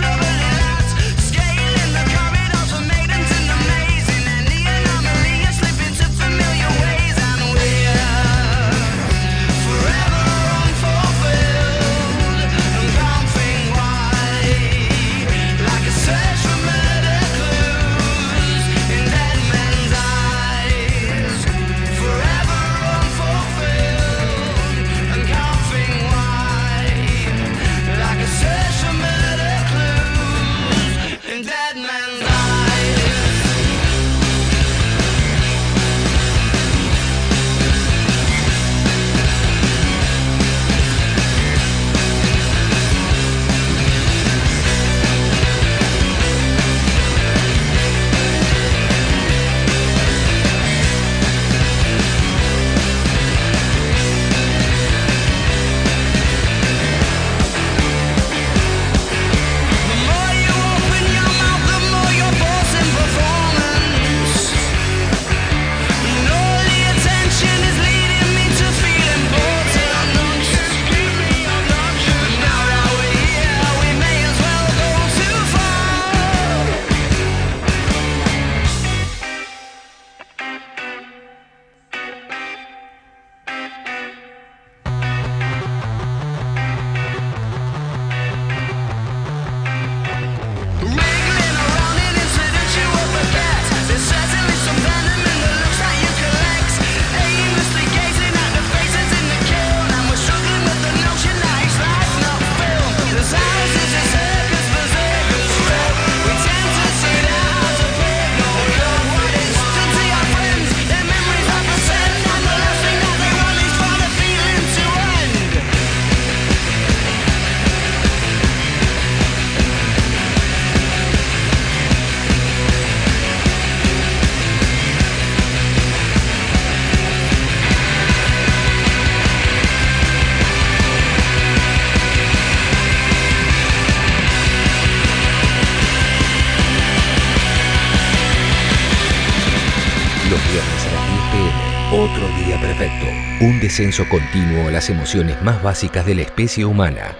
Día Perfecto. Un descenso continuo a las emociones más básicas de la especie humana.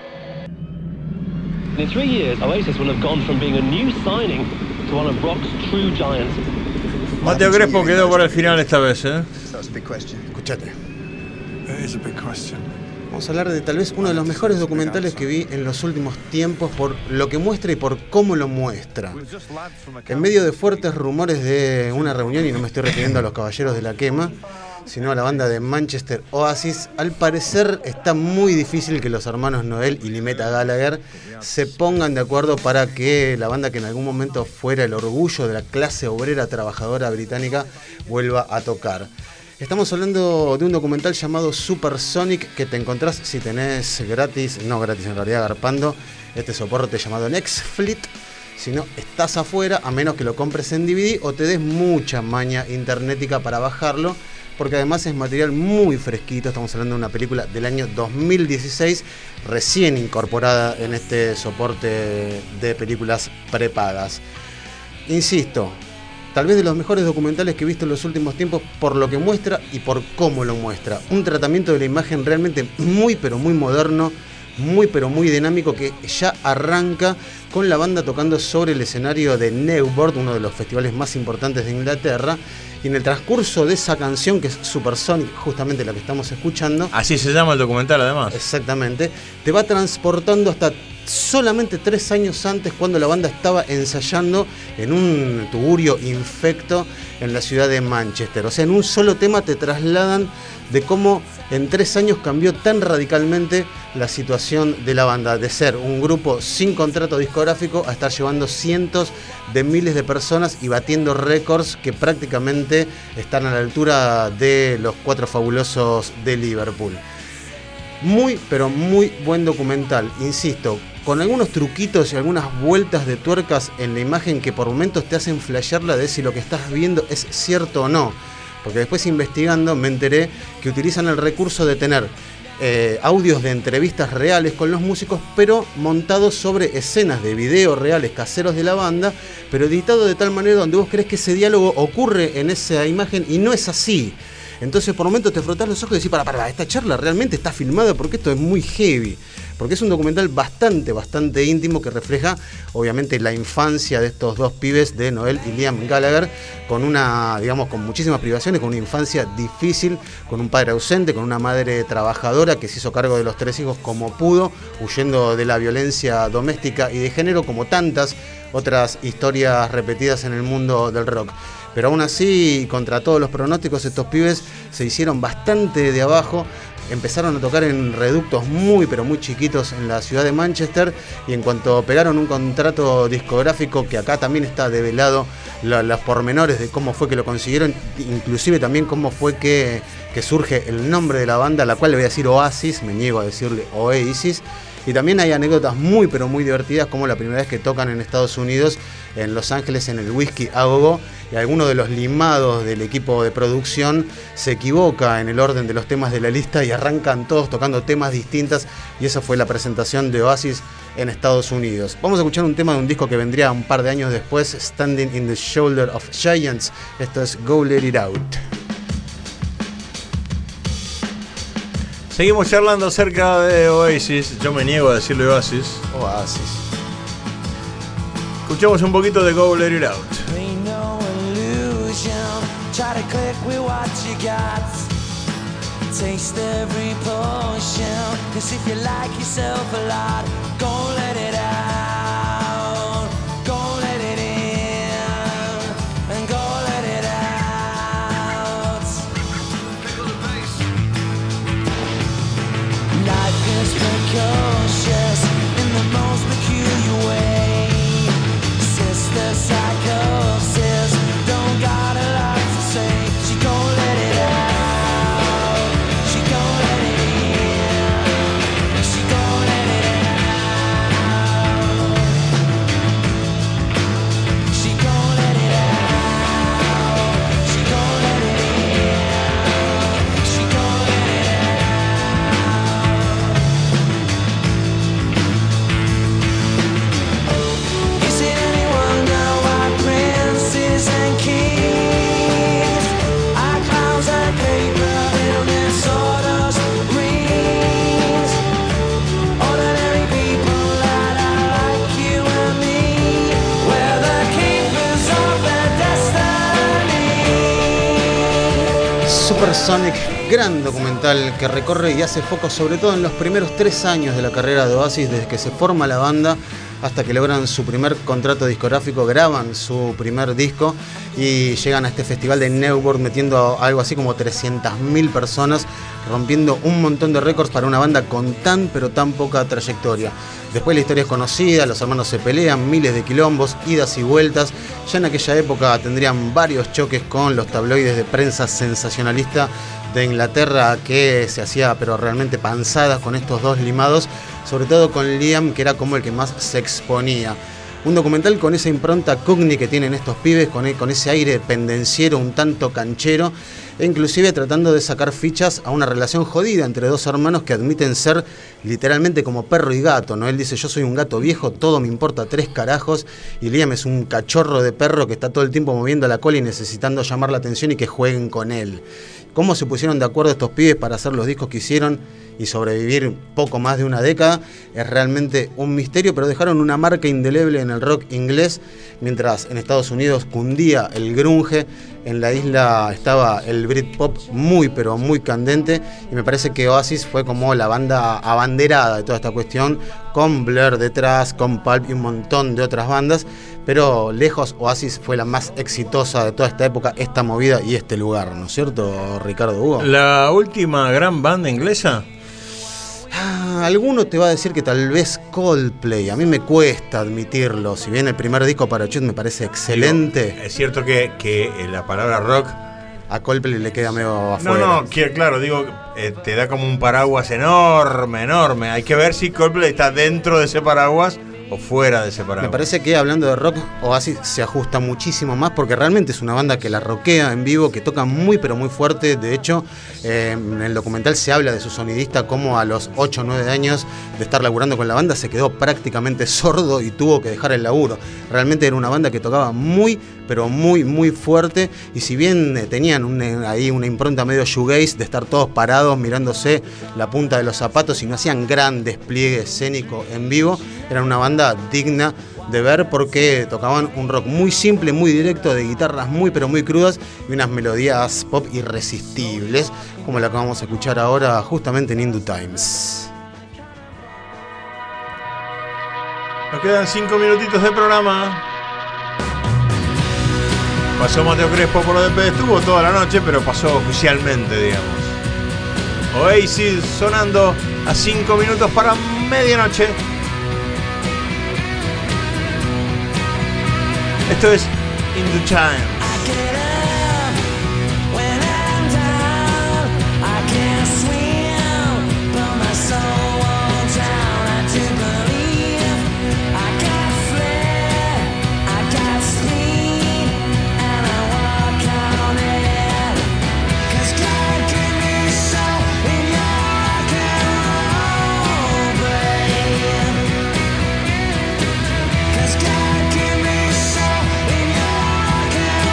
In three years, Oasis will have gone from being a new signing to one of rock's true giants. Mateo Crespo quedó por el final esta vez, ¿eh? Escuchate. It is a big question. Vamos a hablar de tal vez uno de los mejores documentales que vi en los últimos tiempos por lo que muestra y por cómo lo muestra. En medio de fuertes rumores de una reunión, y no me estoy refiriendo a los Caballeros de la Quema, sino a la banda de Manchester Oasis, al parecer está muy difícil que los hermanos Noel y Limeta Gallagher se pongan de acuerdo para que la banda que en algún momento fuera el orgullo de la clase obrera trabajadora británica vuelva a tocar. Estamos hablando de un documental llamado Supersonic que te encontrás si tenés gratis, no gratis en realidad, garpando este soporte llamado Netflix. Si no, estás afuera, a menos que lo compres en D V D o te des mucha maña internetica para bajarlo, porque además es material muy fresquito. Estamos hablando de una película del año dos mil dieciséis, recién incorporada en este soporte de películas prepagas. Insisto, tal vez de los mejores documentales que he visto en los últimos tiempos por lo que muestra y por cómo lo muestra. Un tratamiento de la imagen realmente muy pero muy moderno, muy pero muy dinámico, que ya arranca con la banda tocando sobre el escenario de Newport, uno de los festivales más importantes de Inglaterra. Y en el transcurso de esa canción, que es Supersonic, justamente la que estamos escuchando. Así se llama el documental, además. Exactamente. Te va transportando hasta solamente tres años antes, cuando la banda estaba ensayando en un tugurio infecto en la ciudad de Manchester. O sea, en un solo tema te trasladan de cómo en tres años cambió tan radicalmente la situación de la banda, de ser un grupo sin contrato discográfico a estar llevando cientos de miles de personas y batiendo récords que prácticamente están a la altura de los Cuatro Fabulosos de Liverpool. Muy, pero muy buen documental, insisto, con algunos truquitos y algunas vueltas de tuercas en la imagen que por momentos te hacen flashearla de si lo que estás viendo es cierto o no. Porque después, investigando, me enteré que utilizan el recurso de tener eh, audios de entrevistas reales con los músicos, pero montados sobre escenas de video reales caseros de la banda, pero editado de tal manera donde vos crees que ese diálogo ocurre en esa imagen y no es así. Entonces por momentos te frotás los ojos y decís, para, para, esta charla realmente está filmada, porque esto es muy heavy. Porque es un documental bastante, bastante íntimo que refleja, obviamente, la infancia de estos dos pibes, de Noel y Liam Gallagher, con una, digamos, con muchísimas privaciones, con una infancia difícil, con un padre ausente, con una madre trabajadora que se hizo cargo de los tres hijos como pudo, huyendo de la violencia doméstica y de género, como tantas otras historias repetidas en el mundo del rock. Pero aún así, contra todos los pronósticos, estos pibes se hicieron bastante de abajo. Empezaron a tocar en reductos muy pero muy chiquitos en la ciudad de Manchester, y en cuanto pegaron un contrato discográfico, que acá también está develado la, los pormenores de cómo fue que lo consiguieron, inclusive también cómo fue que, que surge el nombre de la banda, la cual le voy a decir Oasis, me niego a decirle Oasis. Y también hay anécdotas muy pero muy divertidas, como la primera vez que tocan en Estados Unidos, en Los Ángeles, en el Whisky a Go-Go, y alguno de los limados del equipo de producción se equivoca en el orden de los temas de la lista y arrancan todos tocando temas distintos, y esa fue la presentación de Oasis en Estados Unidos. Vamos a escuchar un tema de un disco que vendría un par de años después, Standing in the Shoulder of Giants. Esto es Go Let It Out. Seguimos charlando acerca de Oasis. Yo me niego a decirle Oasis. Oasis. Escuchamos un poquito de Go Let It Out. Ain't no illusion. Try to click with what you got. Taste every potion. Cause if you like yourself a lot, go let it out. Go let it in. And go let it out. Life is precocious in the most peculiar way. Sister psychosis don't got a lot to say. She gon' let it out. She gon' let it in. She gon' let it out. Supersonic, gran documental que recorre y hace foco sobre todo en los primeros tres años de la carrera de Oasis, desde que se forma la banda hasta que logran su primer contrato discográfico, graban su primer disco y llegan a este festival de Newport metiendo algo así como trescientas mil personas, rompiendo un montón de récords para una banda con tan pero tan poca trayectoria. Después la historia es conocida, los hermanos se pelean, miles de quilombos, idas y vueltas. Ya en aquella época tendrían varios choques con los tabloides de prensa sensacionalista de Inglaterra, que se hacía pero realmente panzadas con estos dos limados, sobre todo con Liam, que era como el que más se exponía. Un documental con esa impronta Cockney que tienen estos pibes, con, con ese aire pendenciero un tanto canchero, e inclusive tratando de sacar fichas a una relación jodida entre dos hermanos que admiten ser literalmente como perro y gato, ¿no? Él dice: yo soy un gato viejo, todo me importa tres carajos, y Liam es un cachorro de perro que está todo el tiempo moviendo la cola y necesitando llamar la atención y que jueguen con él. ¿Cómo se pusieron de acuerdo estos pibes para hacer los discos que hicieron y sobrevivir poco más de una década? Es realmente un misterio, pero dejaron una marca indeleble en el rock inglés, mientras en Estados Unidos cundía el grunge, en la isla estaba el Britpop muy pero muy candente, y me parece que Oasis fue como la banda abanderada de toda esta cuestión, con Blur detrás, con Pulp y un montón de otras bandas, pero lejos Oasis fue la más exitosa de toda esta época, esta movida y este lugar, ¿no es cierto, Ricardo Hugo? La última gran banda inglesa. Ah, alguno te va a decir que tal vez Coldplay. A mí me cuesta admitirlo. Si bien el primer disco Parachute me parece excelente. Digo, es cierto que, que la palabra rock a Coldplay le queda medio afuera. No, no, que, claro, digo, eh, te da como un paraguas enorme, enorme. Hay que ver si Coldplay está dentro de ese paraguas o fuera de ese paraguas. Me parece que hablando de rock, Oasis se ajusta muchísimo más porque realmente es una banda que la rockea en vivo, que toca muy pero muy fuerte. De hecho, eh, en el documental se habla de su sonidista como a los ocho o nueve años de estar laburando con la banda se quedó prácticamente sordo y tuvo que dejar el laburo. Realmente era una banda que tocaba muy pero muy muy fuerte, y si bien eh, tenían un, eh, ahí una impronta medio shoegaze de estar todos parados mirándose la punta de los zapatos y no hacían gran despliegue escénico en vivo, eran una banda digna de ver porque tocaban un rock muy simple, muy directo, de guitarras muy pero muy crudas y unas melodías pop irresistibles, como la que vamos a escuchar ahora justamente en Hindu Times. Nos quedan cinco minutitos de programa. Pasó Mateo Crespo por lo de P, estuvo toda la noche, pero pasó oficialmente, digamos. Oasis sonando a cinco minutos para medianoche. Esto es In the Time. Cause God give me soul in your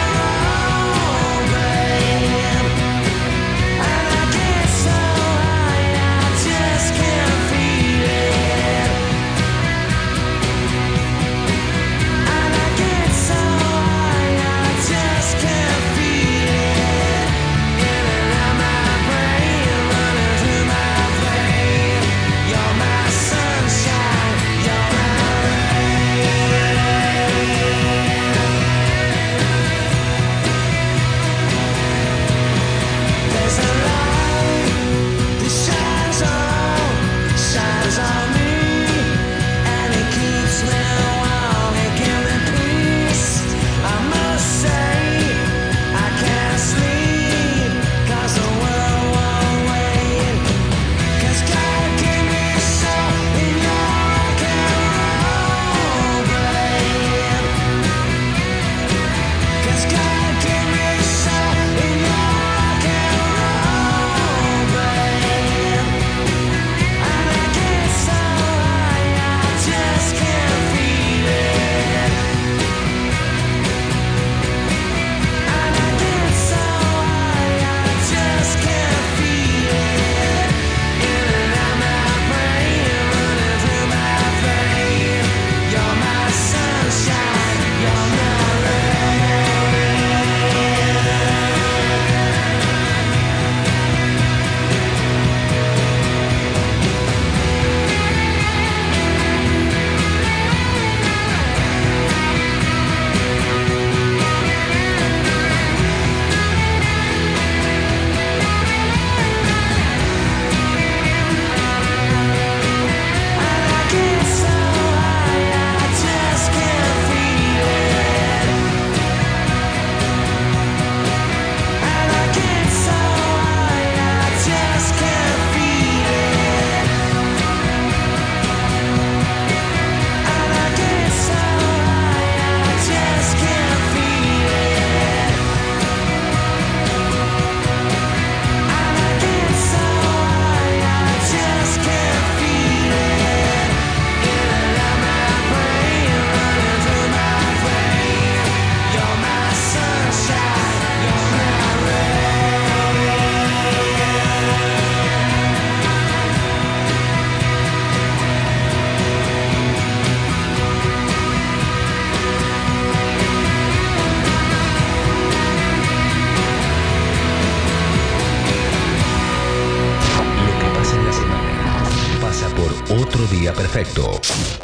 Otro día perfecto.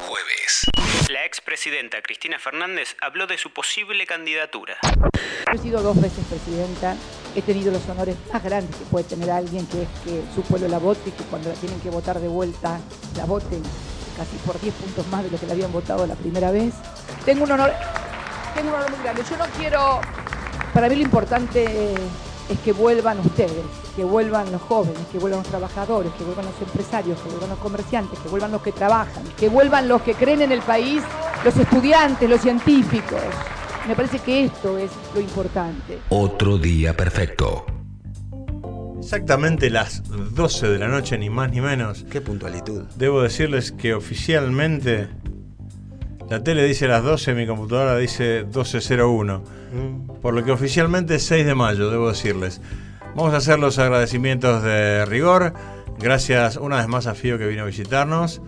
La expresidenta Cristina Fernández habló de su posible candidatura. Yo he sido dos veces presidenta, he tenido los honores más grandes que puede tener alguien, que es que su pueblo la vote y que cuando la tienen que votar de vuelta, la voten casi por diez puntos más de lo que la habían votado la primera vez. Tengo un honor, tengo un honor muy grande. Yo no quiero, para mí lo importante es que vuelvan ustedes, que vuelvan los jóvenes, que vuelvan los trabajadores, que vuelvan los empresarios, que vuelvan los comerciantes, que vuelvan los que trabajan, que vuelvan los que creen en el país, los estudiantes, los científicos. Me parece que esto es lo importante. Otro día perfecto. Exactamente las doce de la noche, ni más ni menos. Qué puntualitud. Debo decirles que oficialmente la tele dice las doce, mi computadora dice doce cero uno. Mm. Por lo que oficialmente es seis de mayo, debo decirles. Vamos a hacer los agradecimientos de rigor. Gracias una vez más a Fío que vino a visitarnos.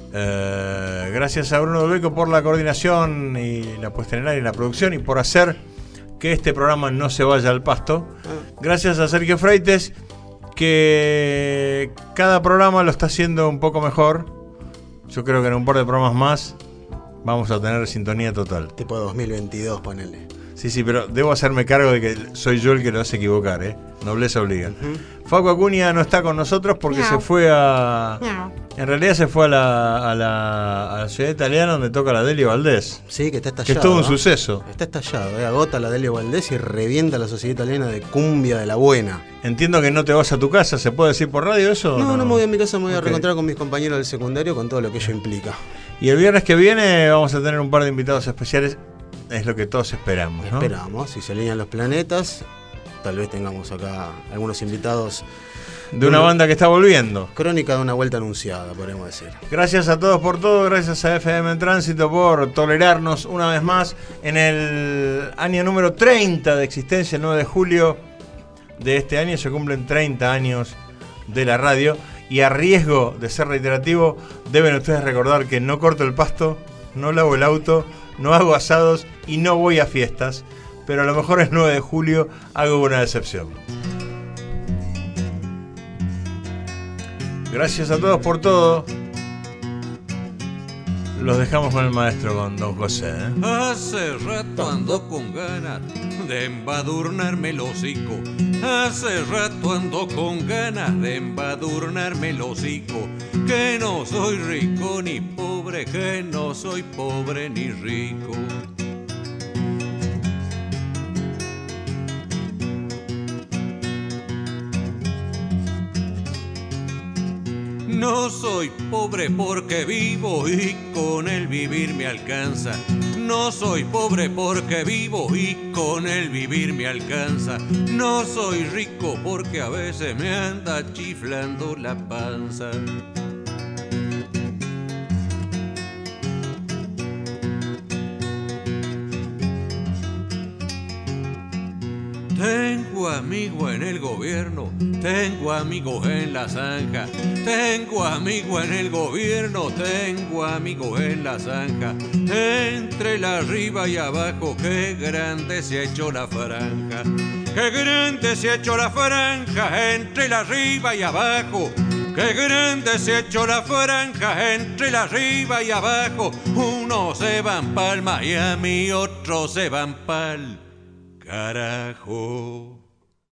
Eh, gracias a Bruno Dolbeco por la coordinación y la puesta en el aire y la producción y por hacer que este programa no se vaya al pasto. Gracias a Sergio Freites, que cada programa lo está haciendo un poco mejor. Yo creo que en un par de programas más vamos a tener sintonía total. Tipo dos mil veintidós, ponele. Sí, sí, pero debo hacerme cargo de que soy yo el que lo hace equivocar, ¿eh? Nobleza obliga. Uh-huh. Facu Acuña no está con nosotros porque no. se fue a... No. En realidad se fue a la, a, la, a la ciudad italiana donde toca la Delio Valdés. Sí, que está estallado. Que es todo un ¿no? suceso. Está estallado, ¿eh? Agota la Delio Valdés y revienta la sociedad italiana de cumbia de la buena. Entiendo que no te vas a tu casa, ¿se puede decir por radio eso? No, no, no me voy a mi casa, me voy okay. a reencontrar con mis compañeros del secundario con todo lo que ello implica. Y el viernes que viene vamos a tener un par de invitados especiales. Es lo que todos esperamos, ¿no? Esperamos, si se alinean los planetas, tal vez tengamos acá algunos invitados. De una banda que está volviendo. Crónica de una vuelta anunciada, podríamos decir. Gracias a todos por todo, gracias a F M en Tránsito por tolerarnos una vez más en el año número treinta de existencia, el nueve de julio de este año se cumplen treinta años de la radio y a riesgo de ser reiterativo, deben ustedes recordar que no corto el pasto, no lavo el auto, no hago asados y no voy a fiestas, pero a lo mejor es nueve de julio, hago una excepción. Gracias a todos por todo. Los dejamos con el maestro, con Don José, ¿eh? Hace rato ando con ganas de embadurnarme el hocico. Hace rato ando con ganas de embadurnarme el hocico. Que no soy rico ni pobre, que no soy pobre ni rico. No soy pobre porque vivo y con el vivir me alcanza. No soy pobre porque vivo y con el vivir me alcanza. No soy rico porque a veces me anda chiflando la panza. Tengo amigos en el gobierno, tengo amigos en la zanja, tengo amigos en el gobierno, tengo amigos en la zanja. Entre la arriba y abajo, qué grande se ha hecho la franja. Qué grande se ha hecho la franja entre la arriba y abajo. Qué grande se ha hecho la franja entre la arriba y abajo. Unos se van pa'l Miami, otros se van pa'l carajo.